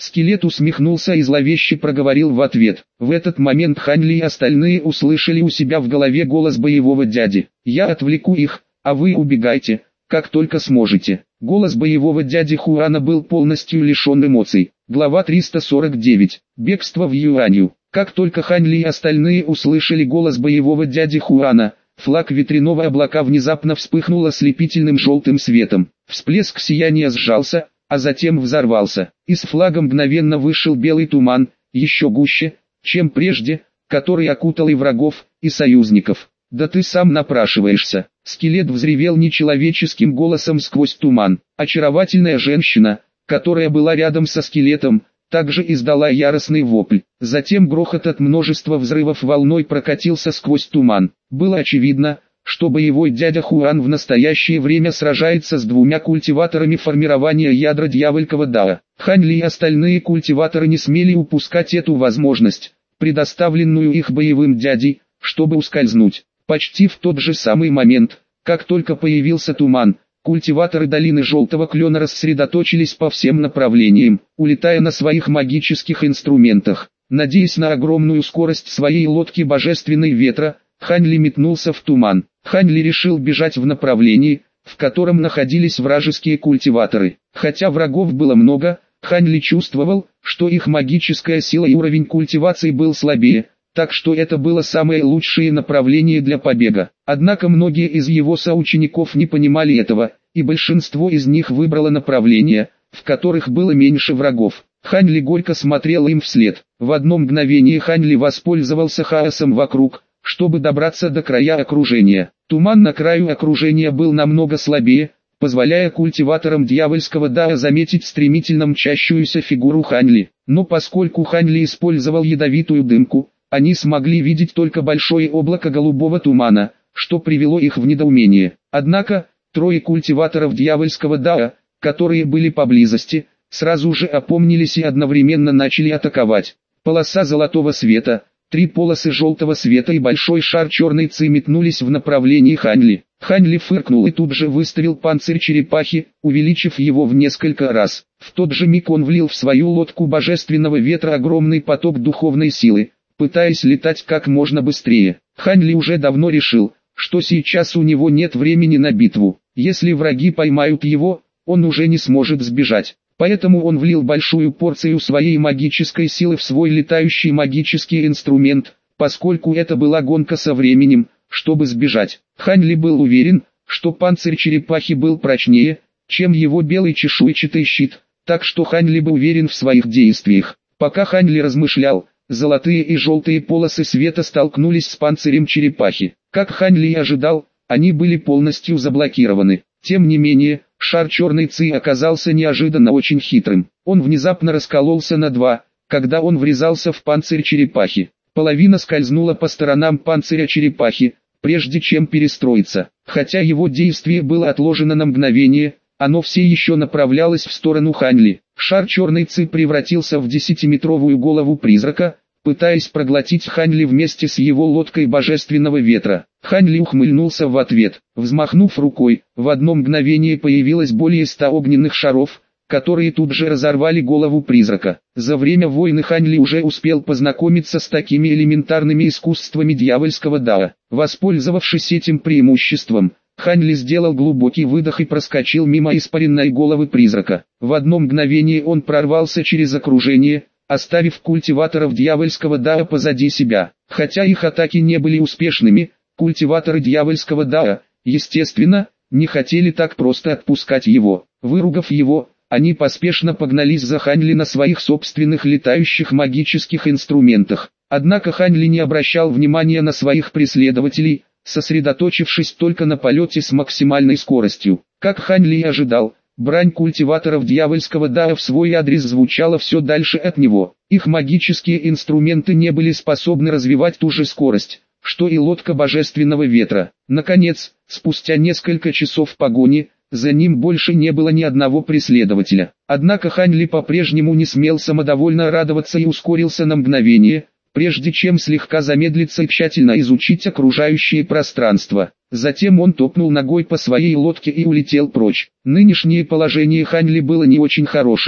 [SPEAKER 1] Скелет усмехнулся и зловеще проговорил в ответ. В этот момент Хань Ли и остальные услышали у себя в голове голос боевого дяди. «Я отвлеку их, а вы убегайте, как только сможете». Голос боевого дяди Хуана был полностью лишен эмоций. Глава 349. Бегство в Юанью. Как только Хань Ли и остальные услышали голос боевого дяди Хуана, флаг ветряного облака внезапно вспыхнул ослепительным желтым светом. Всплеск сияния сжался, а затем взорвался. Из флага мгновенно вышел белый туман, еще гуще, чем прежде, который окутал и врагов, и союзников. «Да ты сам напрашиваешься!» Скелет взревел нечеловеческим голосом сквозь туман. Очаровательная женщина, которая была рядом со скелетом, также издала яростный вопль. Затем грохот от множества взрывов волной прокатился сквозь туман. Было очевидно, что боевой дядя Хуан в настоящее время сражается с двумя культиваторами формирования ядра дьявольского Дао. Хань Ли и остальные культиваторы не смели упускать эту возможность, предоставленную их боевым дядей, чтобы ускользнуть. Почти в тот же самый момент, как только появился туман, культиваторы долины Желтого Клена рассредоточились по всем направлениям, улетая на своих магических инструментах. Надеясь на огромную скорость своей лодки Божественной Ветра, Хань Ли метнулся в туман. Хань Ли решил бежать в направлении, в котором находились вражеские культиваторы. Хотя врагов было много, Хань Ли чувствовал, что их магическая сила и уровень культивации был слабее, так что это было самое лучшее направление для побега. Однако многие из его соучеников не понимали этого, и большинство из них выбрало направления, в которых было меньше врагов. Хань Ли горько смотрел им вслед. В одно мгновение Хань Ли воспользовался хаосом вокруг, чтобы добраться до края окружения. Туман на краю окружения был намного слабее, позволяя культиваторам дьявольского Дао заметить стремительно мчащуюся фигуру Хань Ли. Но поскольку Хань Ли использовал ядовитую дымку, они смогли видеть только большое облако голубого тумана, что привело их в недоумение. Однако, трое культиваторов дьявольского Дао, которые были поблизости, сразу же опомнились и одновременно начали атаковать. Полоса золотого света, 3 полосы желтого света и большой шар черной ци метнулись в направлении Хань Ли. Хань Ли фыркнул и тут же выставил панцирь черепахи, увеличив его в несколько раз. В тот же миг он влил в свою лодку Божественного Ветра огромный поток духовной силы, пытаясь летать как можно быстрее. Хань Ли уже давно решил, что сейчас у него нет времени на битву. Если враги поймают его, он уже не сможет сбежать. Поэтому он влил большую порцию своей магической силы в свой летающий магический инструмент, поскольку это была гонка со временем, чтобы сбежать. Хань Ли был уверен, что панцирь черепахи был прочнее, чем его белый чешуйчатый щит, так что Хань Ли был уверен в своих действиях. Пока Хань Ли размышлял, золотые и желтые полосы света столкнулись с панцирем черепахи. Как Хань Ли ожидал, они были полностью заблокированы. Тем не менее, шар черной ци оказался неожиданно очень хитрым. Он внезапно раскололся на два, когда он врезался в панцирь черепахи. Половина скользнула по сторонам панциря черепахи, прежде чем перестроиться. Хотя его действие было отложено на мгновение, оно все еще направлялось в сторону Хань Ли. Шар черной ци превратился в 10-метровую голову призрака, пытаясь проглотить Хань Ли вместе с его лодкой Божественного Ветра. Хань Ли ухмыльнулся в ответ. Взмахнув рукой, в одно мгновение появилось более 100 огненных шаров, которые тут же разорвали голову призрака. За время войны Хань Ли уже успел познакомиться с такими элементарными искусствами дьявольского Дао. Воспользовавшись этим преимуществом, Хань Ли сделал глубокий выдох и проскочил мимо испаренной головы призрака. В одно мгновение он прорвался через окружение, оставив культиваторов дьявольского Дао позади себя. Хотя их атаки не были успешными, культиваторы дьявольского Дао, естественно, не хотели так просто отпускать его. Выругав его, они поспешно погнались за Хань Ли на своих собственных летающих магических инструментах. Однако Хань Ли не обращал внимания на своих преследователей, сосредоточившись только на полете с максимальной скоростью. Как Хань Ли ожидал, брань культиваторов дьявольского Дао в свой адрес звучала все дальше от него. Их магические инструменты не были способны развивать ту же скорость, что и лодка Божественного Ветра. Наконец, спустя несколько часов погони, за ним больше не было ни одного преследователя. Однако Хань Ли по-прежнему не смел самодовольно радоваться и ускорился на мгновение, прежде чем слегка замедлиться и тщательно изучить окружающее пространство. Затем он топнул ногой по своей лодке и улетел прочь. Нынешнее положение Хань Ли было не очень хорошим.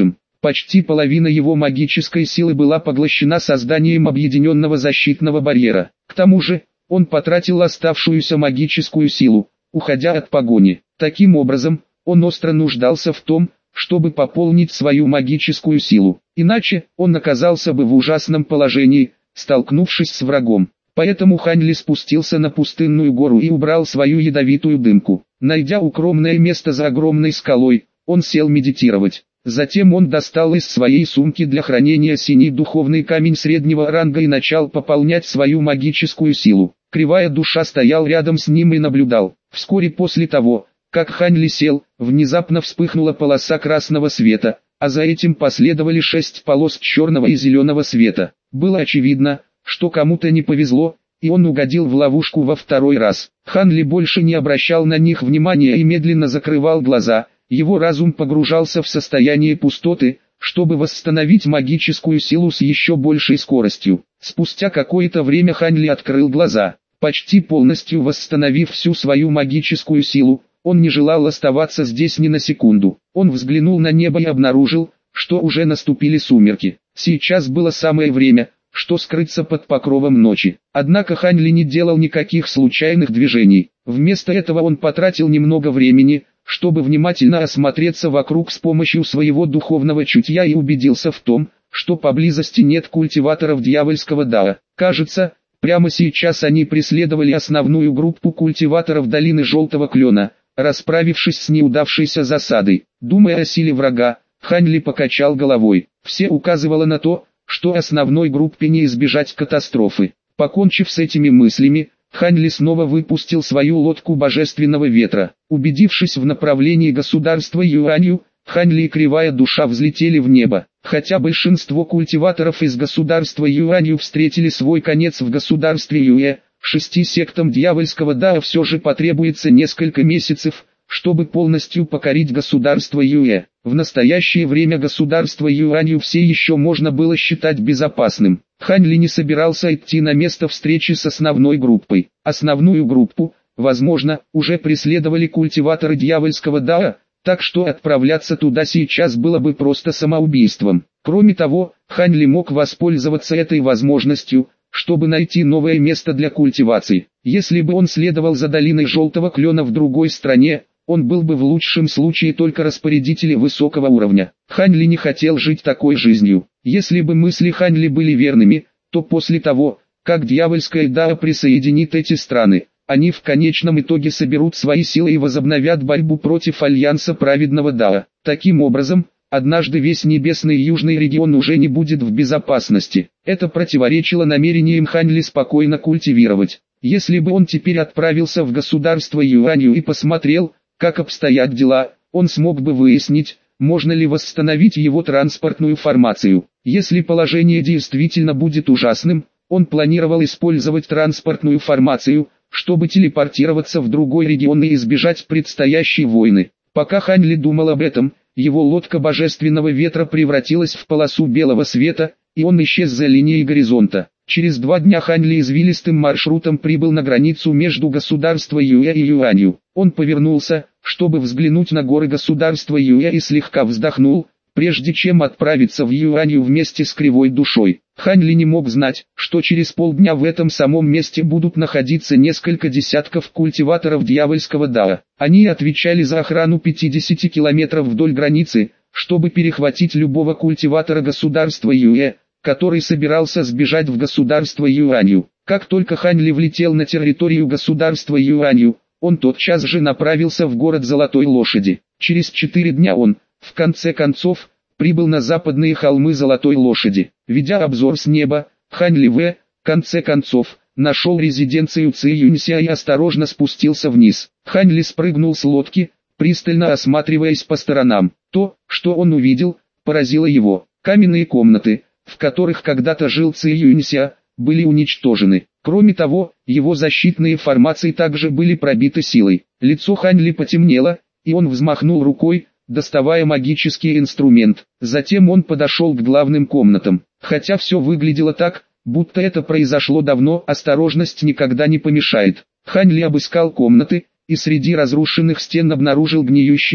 [SPEAKER 1] Почти половина его магической силы была поглощена созданием объединенного защитного барьера. К тому же, он потратил оставшуюся магическую силу, уходя от погони. Таким образом, он остро нуждался в том, чтобы пополнить свою магическую силу. Иначе, он оказался бы в ужасном положении, столкнувшись с врагом. Поэтому Хань Ли спустился на пустынную гору и убрал свою ядовитую дымку. Найдя укромное место за огромной скалой, он сел медитировать. Затем он достал из своей сумки для хранения синий духовный камень среднего ранга и начал пополнять свою магическую силу. Кривая душа стоял рядом с ним и наблюдал. Вскоре после того, как Хань Ли сел, внезапно вспыхнула полоса красного света, а за этим последовали 6 полос черного и зеленого света. Было очевидно, что кому-то не повезло, и он угодил в ловушку во второй раз. Хань Ли больше не обращал на них внимания и медленно закрывал глаза. Его разум погружался в состояние пустоты, чтобы восстановить магическую силу с еще большей скоростью. Спустя какое-то время Хань Ли открыл глаза. Почти полностью восстановив всю свою магическую силу, он не желал оставаться здесь ни на секунду. Он взглянул на небо и обнаружил, что уже наступили сумерки. Сейчас было самое время, что скрыться под покровом ночи. Однако Хань Ли не делал никаких случайных движений. Вместо этого он потратил немного времени, чтобы внимательно осмотреться вокруг с помощью своего духовного чутья и убедился в том, что поблизости нет культиваторов дьявольского дао. Кажется, прямо сейчас они преследовали основную группу культиваторов долины Желтого Клена, расправившись с неудавшейся засадой. Думая о силе врага, Хань Ли покачал головой. Все указывало на то, что основной группе не избежать катастрофы. Покончив с этими мыслями, Хань Ли снова выпустил свою лодку божественного ветра. Убедившись в направлении государства Юанью, Хань Ли и Кривая Душа взлетели в небо. Хотя большинство культиваторов из государства Юанью встретили свой конец в государстве Юэ, 6 сектам дьявольского дао все же потребуется несколько месяцев, чтобы полностью покорить государство Юэ. В настоящее время государство Юанью все еще можно было считать безопасным. Хань Ли не собирался идти на место встречи с основной группой. Основную группу, возможно, уже преследовали культиваторы дьявольского дао, так что отправляться туда сейчас было бы просто самоубийством. Кроме того, Хань Ли мог воспользоваться этой возможностью, чтобы найти новое место для культивации. Если бы он следовал за долиной Желтого Клена в другой стране, он был бы в лучшем случае только распорядителем высокого уровня. Хань Ли не хотел жить такой жизнью. Если бы мысли Хань Ли были верными, то после того, как дьявольская дао присоединит эти страны, они в конечном итоге соберут свои силы и возобновят борьбу против Альянса Праведного Дао. Таким образом, однажды весь небесный южный регион уже не будет в безопасности. Это противоречило намерениям Хань Ли спокойно культивировать. Если бы он теперь отправился в государство Юанью и посмотрел, как обстоят дела, он смог бы выяснить, можно ли восстановить его транспортную формацию. Если положение действительно будет ужасным, он планировал использовать транспортную формацию, чтобы телепортироваться в другой регион и избежать предстоящей войны. Пока Хань Ли думал об этом, его лодка божественного ветра превратилась в полосу белого света, и он исчез за линией горизонта. Через 2 дня Хань Ли извилистым маршрутом прибыл на границу между государством Юэ и Юанью. Он повернулся, чтобы взглянуть на горы государства Юэ и слегка вздохнул, прежде чем отправиться в Юанью вместе с Кривой Душой. Хань Ли не мог знать, что через полдня в этом самом месте будут находиться несколько десятков культиваторов дьявольского дао. Они отвечали за охрану 50 километров вдоль границы, чтобы перехватить любого культиватора государства Юэ, который собирался сбежать в государство Юанью. Как только Хань Ли влетел на территорию государства Юанью, он тотчас же направился в город Золотой Лошади. Через 4 дня он, в конце концов, прибыл на западные холмы Золотой Лошади. Ведя обзор с неба, Хань Ли в конце концов нашел резиденцию Ци Юнься и осторожно спустился вниз. Хань Ли спрыгнул с лодки, пристально осматриваясь по сторонам. То, что он увидел, поразило его. Каменные комнаты, в которых когда-то жил Ци Юнься, были уничтожены. Кроме того, его защитные формации также были пробиты силой. Лицо Хань Ли потемнело, и он взмахнул рукой, доставая магический инструмент. Затем он подошел к главным комнатам. Хотя все выглядело так, будто это произошло давно, осторожность никогда не помешает. Хань Ли обыскал комнаты, и среди разрушенных стен обнаружил гниющий труп.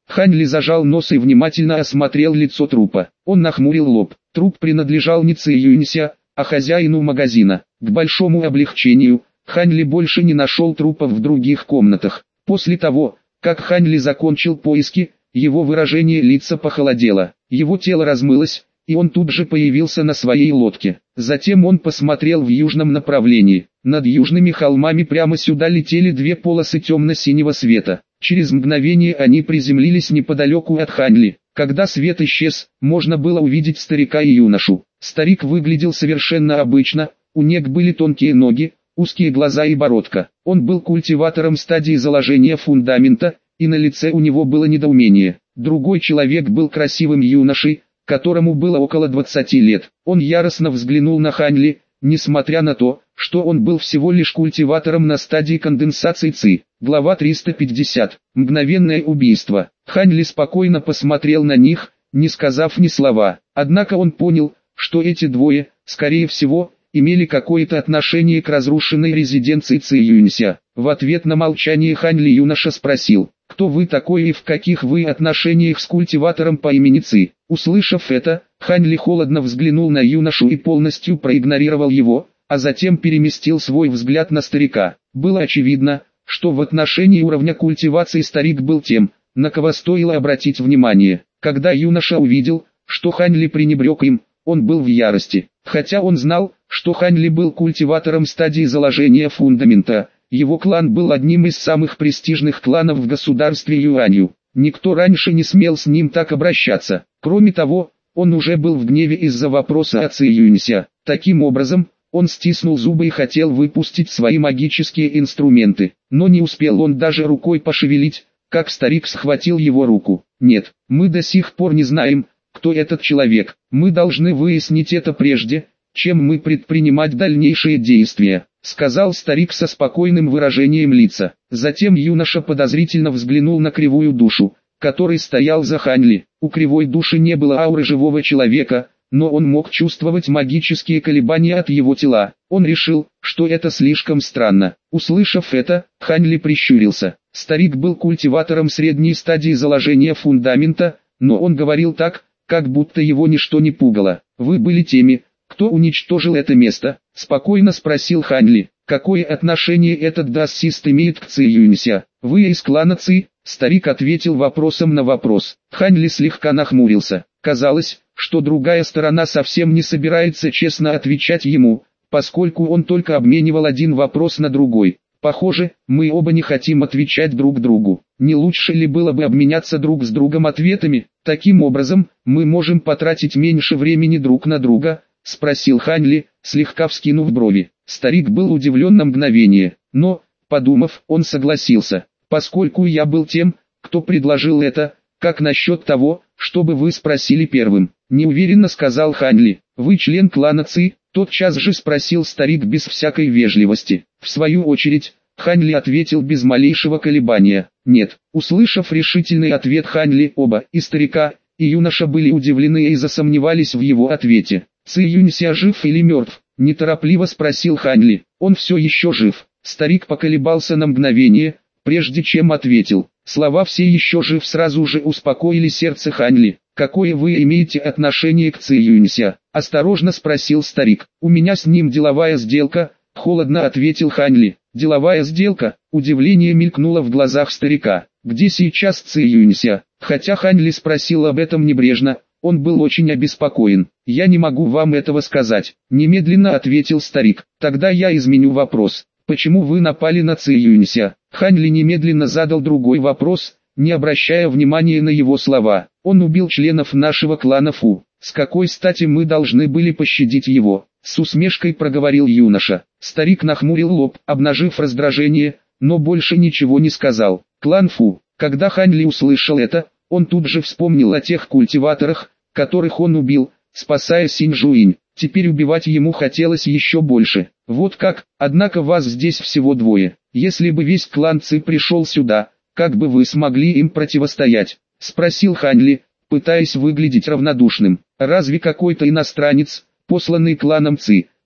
[SPEAKER 1] Хань Ли зажал нос и внимательно осмотрел лицо трупа. Он нахмурил лоб. Труп принадлежал не Ци Юнься, а хозяину магазина. К большому облегчению, Хань Ли больше не нашел трупов в других комнатах. После того, как Хань Ли закончил поиски, его выражение лица похолодело. Его тело размылось, и он тут же появился на своей лодке. Затем он посмотрел в южном направлении. Над южными холмами прямо сюда летели две полосы темно-синего света. Через мгновение они приземлились неподалеку от Хань Ли. Когда свет исчез, можно было увидеть старика и юношу. Старик выглядел совершенно обычно, у него были тонкие ноги, узкие глаза и бородка. Он был культиватором стадии заложения фундамента, и на лице у него было недоумение. Другой человек был красивым юношей, которому было около 20 лет. Он яростно взглянул на Хань Ли, несмотря на то, что он был всего лишь культиватором на стадии конденсации ЦИ. Глава 350. Мгновенное убийство. Хань Ли спокойно посмотрел на них, не сказав ни слова. Однако он понял, что эти двое, скорее всего, имели какое-то отношение к разрушенной резиденции Ци Юнься. В ответ на молчание Хань Ли юноша спросил: «Кто вы такой и в каких вы отношениях с культиватором по имени Ци?» Услышав это, Хань Ли холодно взглянул на юношу и полностью проигнорировал его, а затем переместил свой взгляд на старика. Было очевидно, что в отношении уровня культивации старик был тем, на кого стоило обратить внимание. Когда юноша увидел, что Хань Ли пренебрег им, он был в ярости. Хотя он знал, что Хань Ли был культиватором стадии заложения фундамента, его клан был одним из самых престижных кланов в государстве Юанью. Никто раньше не смел с ним так обращаться. Кроме того, он уже был в гневе из-за вопроса о Ци Юнься. Таким образом, он стиснул зубы и хотел выпустить свои магические инструменты. Но не успел он даже рукой пошевелить, как старик схватил его руку. «Нет, мы до сих пор не знаем, кто этот человек. Мы должны выяснить это прежде, чем мы предпринимать дальнейшие действия», сказал старик со спокойным выражением лица. Затем юноша подозрительно взглянул на кривую душу, который стоял за Хань Ли. У кривой души не было ауры живого человека, но он мог чувствовать магические колебания от его тела. Он решил, что это слишком странно. Услышав это, Хань Ли прищурился. Старик был культиватором средней стадии заложения фундамента, но он говорил так, как будто его ничто не пугало. «Вы были теми, кто уничтожил это место?» — спокойно спросил Хань Ли. «Какое отношение этот дассист имеет к Ци Юнься? Вы из клана Ци?» Старик ответил вопросом на вопрос. Хань Ли слегка нахмурился. Казалось, что другая сторона совсем не собирается честно отвечать ему, поскольку он только обменивал один вопрос на другой. «Похоже, мы оба не хотим отвечать друг другу. Не лучше ли было бы обменяться друг с другом ответами? Таким образом, мы можем потратить меньше времени друг на друга», — спросил Хань Ли, слегка вскинув брови. Старик был удивлен на мгновение, но, подумав, он согласился. «Поскольку я был тем, кто предложил это, как насчет того, чтобы вы спросили первым?» — неуверенно сказал Хань Ли. «Вы член клана Ци?» — тотчас же спросил старик без всякой вежливости. В свою очередь, Хань Ли ответил без малейшего колебания: «Нет». Услышав решительный ответ Хань Ли, оба, и старика, и юноша, были удивлены и засомневались в его ответе. «Ци Юнься жив или мертв?» — неторопливо спросил Хань Ли. «Он все еще жив». Старик поколебался на мгновение, прежде чем ответил. Слова «все еще жив» сразу же успокоили сердце Хань Ли. «Какое вы имеете отношение к Ци Юнься?» — осторожно спросил старик. «У меня с ним деловая сделка», — холодно ответил Хань Ли. «Деловая сделка?» — удивление мелькнуло в глазах старика. «Где сейчас Ци Юнься?» Хотя Хань Ли спросил об этом небрежно, он был очень обеспокоен. «Я не могу вам этого сказать», — немедленно ответил старик. «Тогда я изменю вопрос. Почему вы напали на Ци Юнься?» Хань Ли немедленно задал другой вопрос, не обращая внимания на его слова. «Он убил членов нашего клана Фу. С какой стати мы должны были пощадить его?» С усмешкой проговорил юноша. Старик нахмурил лоб, обнажив раздражение, но больше ничего не сказал. Клан Фу. Когда Хань Ли услышал это, он тут же вспомнил о тех культиваторах, которых он убил, спасая Синь Жуинь. Теперь убивать ему хотелось еще больше. «Вот как, однако вас здесь всего двое. Если бы весь клан Ци пришел сюда, как бы вы смогли им противостоять?» — спросил Хань Ли, пытаясь выглядеть равнодушным. «Разве какой-то иностранец, посланный кланом Ци,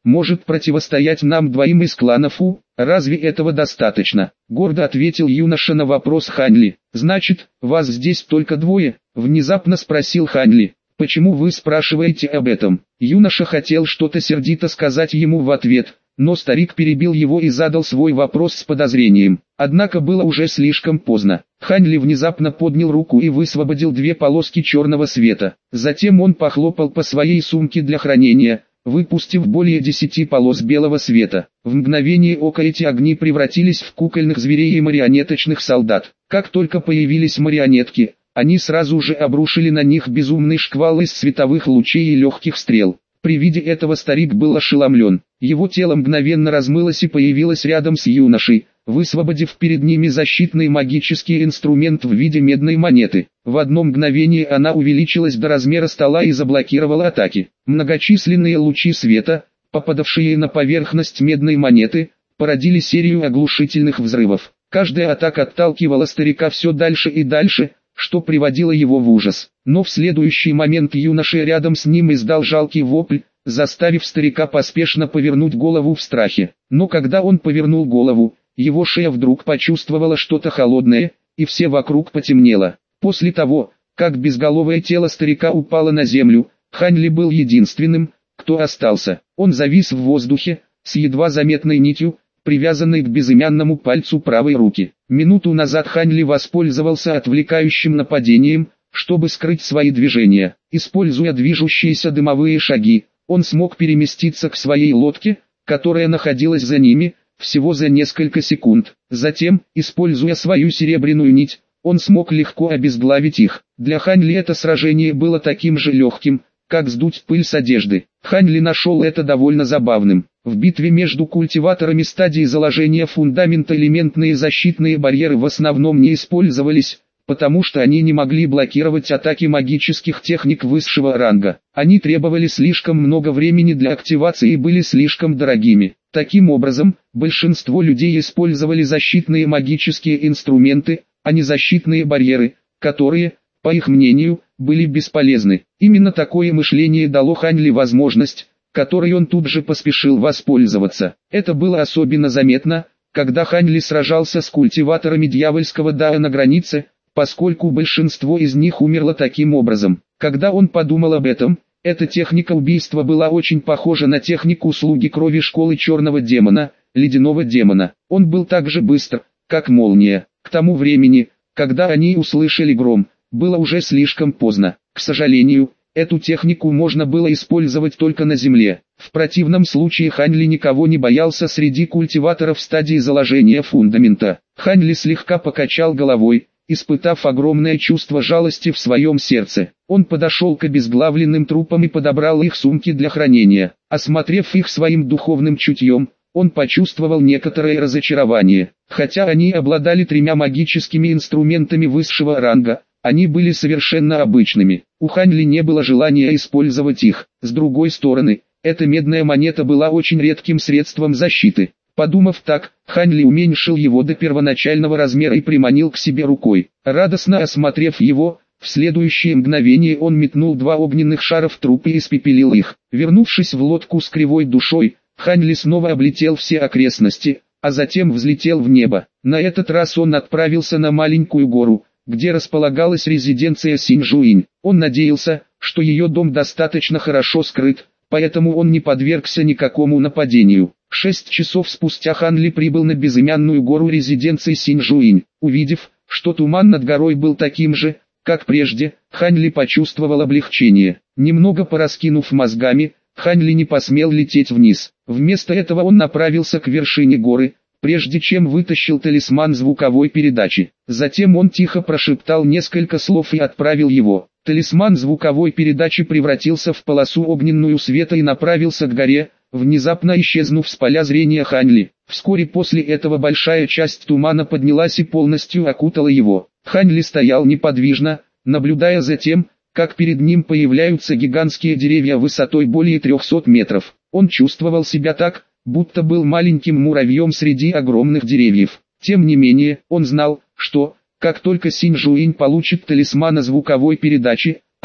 [SPEAKER 1] может противостоять нам двоим из клана Фу, разве этого достаточно? Гордо ответил юноша на вопрос Хань Ли. Значит, вас здесь только двое? Внезапно спросил Хань Ли. Почему вы спрашиваете об этом? Юноша хотел что-то сердито сказать ему в ответ, но старик перебил его и задал свой вопрос с подозрением. Однако было уже слишком поздно. Хань Ли внезапно поднял руку и высвободил две полоски черного света. Затем он похлопал по своей сумке для хранения, выпустив более 10 полос белого света. В мгновение ока эти огни превратились в кукольных зверей и марионеточных солдат. Как только появились марионетки, они сразу же обрушили на них безумный шквал из световых лучей и легких стрел. При виде этого старик был ошеломлен. Его тело мгновенно размылось и появилось рядом с юношей, высвободив перед ними защитный магический инструмент в виде медной монеты. В одно мгновение она увеличилась до размера стола и заблокировала атаки. Многочисленные лучи света, попадавшие на поверхность медной монеты, породили серию оглушительных взрывов. Каждая атака отталкивала старика все дальше и дальше, что приводило его в ужас. Но в следующий момент юноша рядом с ним издал жалкий вопль, заставив старика поспешно повернуть голову в страхе. Но когда он повернул голову, его шея вдруг почувствовала что-то холодное, и все вокруг потемнело. После того, как безголовое тело старика упало на землю, Хань Ли был единственным, кто остался. Он завис в воздухе, с едва заметной нитью, привязанной к безымянному пальцу правой руки. Минуту назад Хань Ли воспользовался отвлекающим нападением, чтобы скрыть свои движения. Используя движущиеся дымовые шаги, он смог переместиться к своей лодке, которая находилась за ними, всего за несколько секунд. Затем, используя свою серебряную нить, он смог легко обезглавить их. Для Хань Ли это сражение было таким же легким, как сдуть пыль с одежды. Хань Ли нашел это довольно забавным. В битве между культиваторами стадии заложения фундамента элементные защитные барьеры в основном не использовались, потому что они не могли блокировать атаки магических техник высшего ранга. Они требовали слишком много времени для активации и были слишком дорогими. Таким образом, большинство людей использовали защитные магические инструменты, а не защитные барьеры, которые, по их мнению, были бесполезны. Именно такое мышление дало Хань Ли возможность, которой он тут же поспешил воспользоваться. Это было особенно заметно, когда Хань Ли сражался с культиваторами дьявольского Дао на границе, поскольку большинство из них умерло таким образом. Когда он подумал об этом, эта техника убийства была очень похожа на технику слуги крови школы черного демона, ледяного демона. Он был так же быстр, как молния. К тому времени, когда они услышали гром, было уже слишком поздно. К сожалению, эту технику можно было использовать только на земле. В противном случае Хань Ли никого не боялся среди культиваторов стадии заложения фундамента. Хань Ли слегка покачал головой, испытав огромное чувство жалости в своем сердце. Он подошел к обезглавленным трупам и подобрал их сумки для хранения. Осмотрев их своим духовным чутьем, он почувствовал некоторое разочарование. Хотя они обладали 3 магическими инструментами высшего ранга, они были совершенно обычными. У Хань Ли не было желания использовать их. С другой стороны, эта медная монета была очень редким средством защиты. Подумав так, Хань Ли уменьшил его до первоначального размера и приманил к себе рукой. Радостно осмотрев его, в следующее мгновение он метнул 2 огненных шара в труп и испепелил их. Вернувшись в лодку с кривой душой, Хань Ли снова облетел все окрестности, а затем взлетел в небо. На этот раз он отправился на маленькую гору, где располагалась резиденция Синь-Жуинь. Он надеялся, что ее дом достаточно хорошо скрыт, поэтому он не подвергся никакому нападению. 6 часов спустя Хань Ли прибыл на безымянную гору резиденции Синь-Жуинь. Увидев, что туман над горой был таким же, как прежде, Хань Ли почувствовал облегчение. Немного пораскинув мозгами, Хань Ли не посмел лететь вниз. Вместо этого он направился к вершине горы, прежде чем вытащил талисман звуковой передачи. Затем он тихо прошептал несколько слов и отправил его. Талисман звуковой передачи превратился в полосу огненную света и направился к горе, внезапно исчезнув с поля зрения Хань Ли. Вскоре после этого большая часть тумана поднялась и полностью окутала его. Хань Ли стоял неподвижно, наблюдая за тем, как перед ним появляются гигантские деревья высотой более 300 метров. Он чувствовал себя так, будто был маленьким муравьем среди огромных деревьев. Тем не менее, он знал, что, как только Синь-Жуинь получит талисмана звуковой передачи,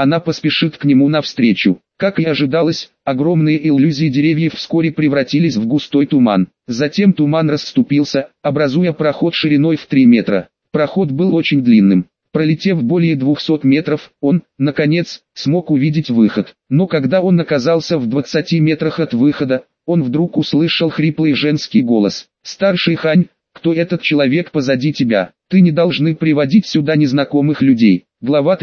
[SPEAKER 1] она поспешит к нему навстречу. Как и ожидалось, огромные иллюзии деревьев вскоре превратились в густой туман. Затем туман расступился, образуя проход шириной в 3 метра. Проход был очень длинным. Пролетев более 200 метров, он, наконец, смог увидеть выход. Но когда он оказался в 20 метрах от выхода, он вдруг услышал хриплый женский голос. «Старший Хань, кто этот человек позади тебя? Ты не должны приводить сюда незнакомых людей». Глава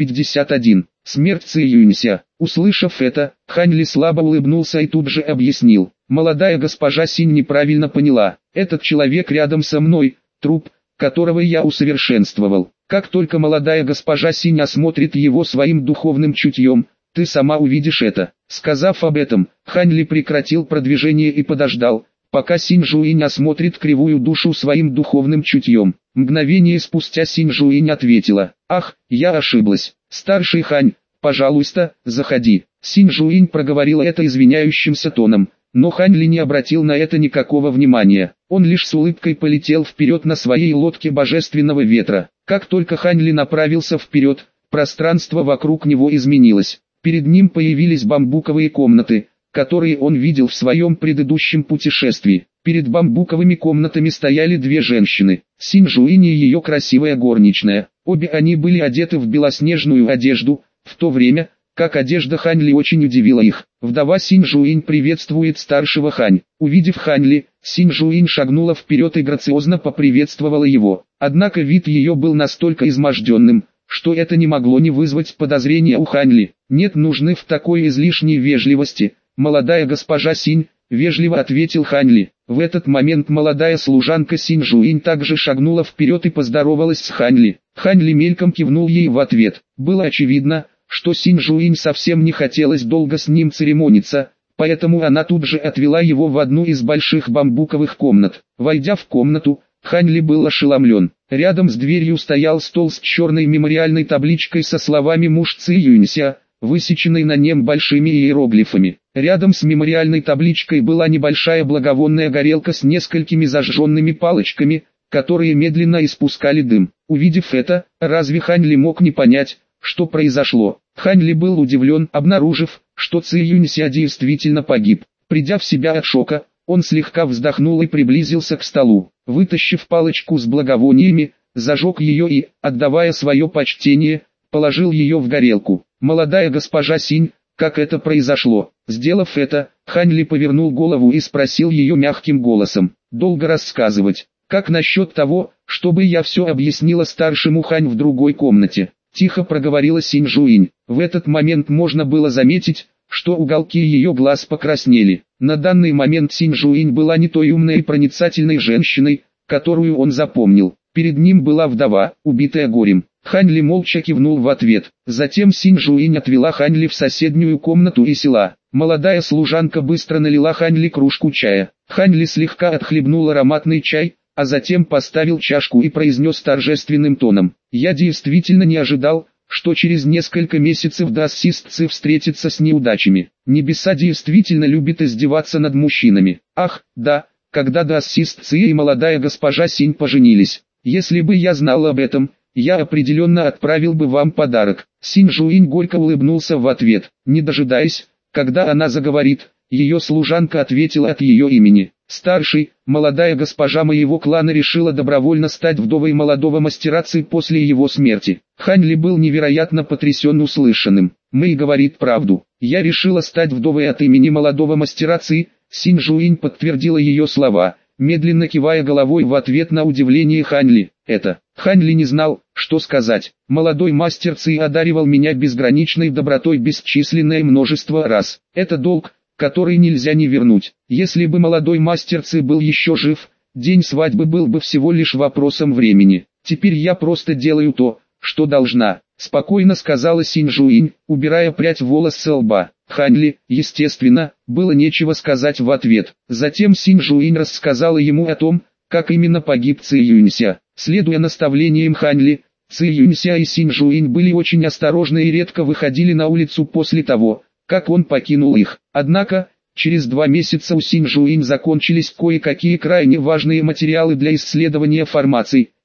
[SPEAKER 1] 351. Смерть Ци Юнься. Услышав это, Хань Ли слабо улыбнулся и тут же объяснил. Молодая госпожа Синь неправильно поняла. Этот человек рядом со мной, труп, которого я усовершенствовал. Как только молодая госпожа Синь осмотрит его своим духовным чутьем, ты сама увидишь это. Сказав об этом, Хань Ли прекратил продвижение и подождал, пока Синь Жуинь осмотрит кривую душу своим духовным чутьем. Мгновение спустя Синь Жуинь ответила: «Ах, я ошиблась. Старший Хань, пожалуйста, заходи». Синь Жуинь проговорила это извиняющимся тоном, но Хань Ли не обратил на это никакого внимания. Он лишь с улыбкой полетел вперед на своей лодке божественного ветра. Как только Хань Ли направился вперед, пространство вокруг него изменилось. Перед ним появились бамбуковые комнаты, которые он видел в своем предыдущем путешествии. Перед бамбуковыми комнатами стояли две женщины, Синь Жуинь и ее красивая горничная. Обе они были одеты в белоснежную одежду, в то время, как одежда Хань Ли очень удивила их. Вдова Синь Жуинь приветствует старшего Хань. Увидев Хань Ли, Синь Жуинь шагнула вперед и грациозно поприветствовала его. Однако вид ее был настолько изможденным, что это не могло не вызвать подозрения у Хань Ли. «Нет нужды в такой излишней вежливости, молодая госпожа Синь», — вежливо ответил Хань Ли. В этот момент молодая служанка Синь Жуинь также шагнула вперед и поздоровалась с Хань Ли. Хань Ли мельком кивнул ей в ответ. Было очевидно, что Синь Жуинь совсем не хотелось долго с ним церемониться, поэтому она тут же отвела его в одну из больших бамбуковых комнат. Войдя в комнату, Хань Ли был ошеломлен. Рядом с дверью стоял стол с черной мемориальной табличкой со словами «Муж Ци Юнься», высеченной на нем большими иероглифами. Рядом с мемориальной табличкой была небольшая благовонная горелка с несколькими зажженными палочками, которые медленно испускали дым. Увидев это, разве Хань Ли мог не понять, что произошло? Хань Ли был удивлен, обнаружив, что Ци Юнься действительно погиб. Придя в себя от шока, он слегка вздохнул и приблизился к столу. Вытащив палочку с благовониями, зажег ее и, отдавая свое почтение, положил ее в горелку. «Молодая госпожа Синь, как это произошло?» Сделав это, Хань Ли повернул голову и спросил ее мягким голосом: «Долго рассказывать? Как насчет того, чтобы я все объяснила старшему Хань в другой комнате?» Тихо проговорила Синь Жуинь. В этот момент можно было заметить, что уголки ее глаз покраснели. На данный момент Синь Жуинь была не той умной и проницательной женщиной, которую он запомнил. Перед ним была вдова, убитая горем. Хань Ли молча кивнул в ответ. Затем Синь Жуинь отвела Хань Ли в соседнюю комнату и села. Молодая служанка быстро налила Хань Ли кружку чая. Хань Ли слегка отхлебнул ароматный чай, а затем поставил чашку и произнес торжественным тоном: «Я действительно не ожидал, что через несколько месяцев Даосист Ци встретится с неудачами. Небеса действительно любят издеваться над мужчинами. Ах, да, когда Даосист Ци и молодая госпожа Синь поженились. Если бы я знал об этом, я определенно отправил бы вам подарок». Синь Жуинь горько улыбнулся в ответ. Не дожидаясь, когда она заговорит, ее служанка ответила от ее имени: «Старший, молодая госпожа моего клана решила добровольно стать вдовой молодого мастера Ци после его смерти». Хань Ли был невероятно потрясен услышанным. «Мэй говорит правду. Я решила стать вдовой от имени молодого мастера Ци». Синь Жуинь подтвердила ее слова, медленно кивая головой в ответ на удивление Хань Ли. Хань Ли не знал, что сказать. «Молодой мастер Ци одаривал меня безграничной добротой бесчисленное множество раз. Это долг, который нельзя не вернуть. Если бы молодой мастер Ци был еще жив, день свадьбы был бы всего лишь вопросом времени. Теперь я просто делаю то, что должна», — спокойно сказала Синь Жуинь, убирая прядь волос со лба. Хань Ли, естественно, было нечего сказать в ответ. Затем Синь Жуинь рассказала ему о том, как именно погиб Ци Юнься. Следуя наставлениям Хань Ли, Ци Юнься и Синь Жуинь были очень осторожны и редко выходили на улицу после того, как он покинул их. Однако, через 2 месяца у Синь Жуинь закончились кое-какие крайне важные материалы для исследования формаций,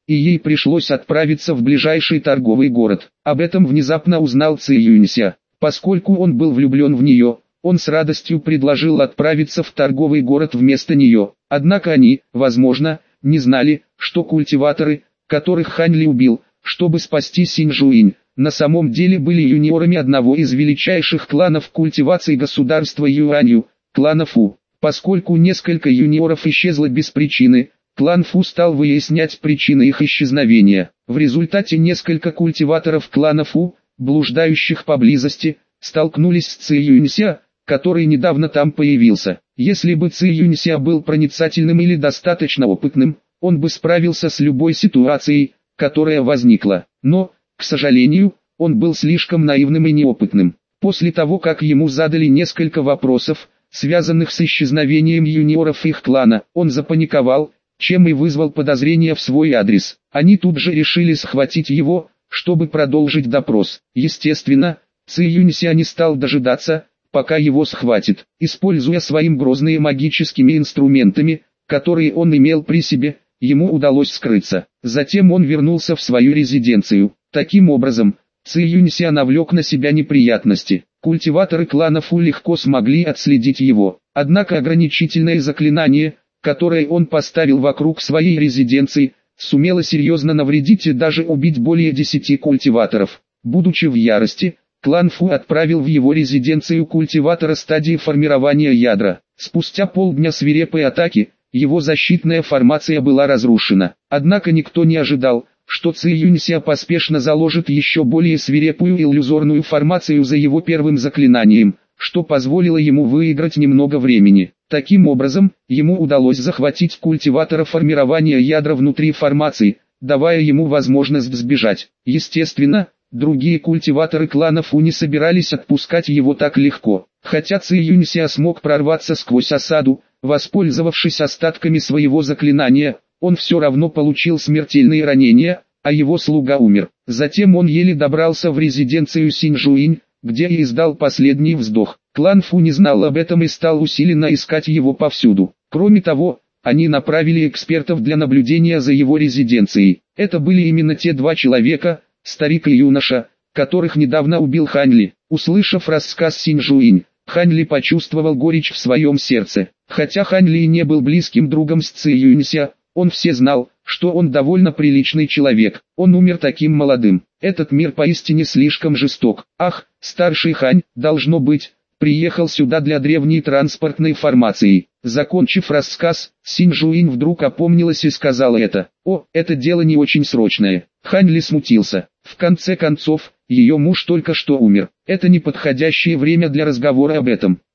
[SPEAKER 1] и ей пришлось отправиться в ближайший торговый город. Об этом внезапно узнал Ци Юнься. Поскольку он был влюблен в нее, он с радостью предложил отправиться в торговый город вместо нее. Однако они, возможно, не знали, что культиваторы, которых Хань Ли убил, чтобы спасти Синьчжуинь, на самом деле были юниорами одного из величайших кланов культивации государства Юанью, клана Фу. Поскольку несколько юниоров исчезло без причины, клан Фу стал выяснять причины их исчезновения. В результате несколько культиваторов клана Фу, блуждающих поблизости, столкнулись с Ци Юнься, который недавно там появился. Если бы Ци Юнься был проницательным или достаточно опытным, он бы справился с любой ситуацией, которая возникла. Но, к сожалению, он был слишком наивным и неопытным. После того, как ему задали несколько вопросов, связанных с исчезновением юниоров их клана, он запаниковал, чем и вызвал подозрения в свой адрес. Они тут же решили схватить его, чтобы продолжить допрос. Естественно, Ци Юнься не стал дожидаться, пока его схватит. Используя своими грозными магическими инструментами, которые он имел при себе, ему удалось скрыться. Затем он вернулся в свою резиденцию. Таким образом, Ци Юнься навлек на себя неприятности. Культиваторы клана Фу легко смогли отследить его. Однако ограничительное заклинание, которое он поставил вокруг своей резиденции, сумело серьезно навредить и даже убить более 10 культиваторов. Будучи в ярости, клан Фу отправил в его резиденцию культиватора стадии формирования ядра. Спустя полдня свирепой атаки, его защитная формация была разрушена. Однако никто не ожидал, что Ци Юнься поспешно заложит еще более свирепую иллюзорную формацию за его первым заклинанием, что позволило ему выиграть немного времени. Таким образом, ему удалось захватить культиватора формирования ядра внутри формации, давая ему возможность сбежать. Естественно, другие культиваторы клана Фу не собирались отпускать его так легко. Хотя Ци Юнься смог прорваться сквозь осаду, воспользовавшись остатками своего заклинания, он все равно получил смертельные ранения, а его слуга умер. Затем он еле добрался в резиденцию Синьчжуинь, где и издал последний вздох. Клан Фу не знал об этом и стал усиленно искать его повсюду. Кроме того, они направили экспертов для наблюдения за его резиденцией. Это были именно те два человека, старик и юноша, которых недавно убил Хань Ли. Услышав рассказ Синьчжуинь, Хань Ли почувствовал горечь в своем сердце. Хотя Хань Ли не был близким другом с Ци Юнься, он все знал, что он довольно приличный человек. Он умер таким молодым. Этот мир поистине слишком жесток. Ах, старший Хань, должно быть, приехал сюда для древней транспортной формации. Закончив рассказ, Синьчжуинь вдруг опомнилась и сказала это. О, это дело не очень срочное. Хань Ли смутился. В конце концов, ее муж только что умер. Это неподходящее время для разговора об этом.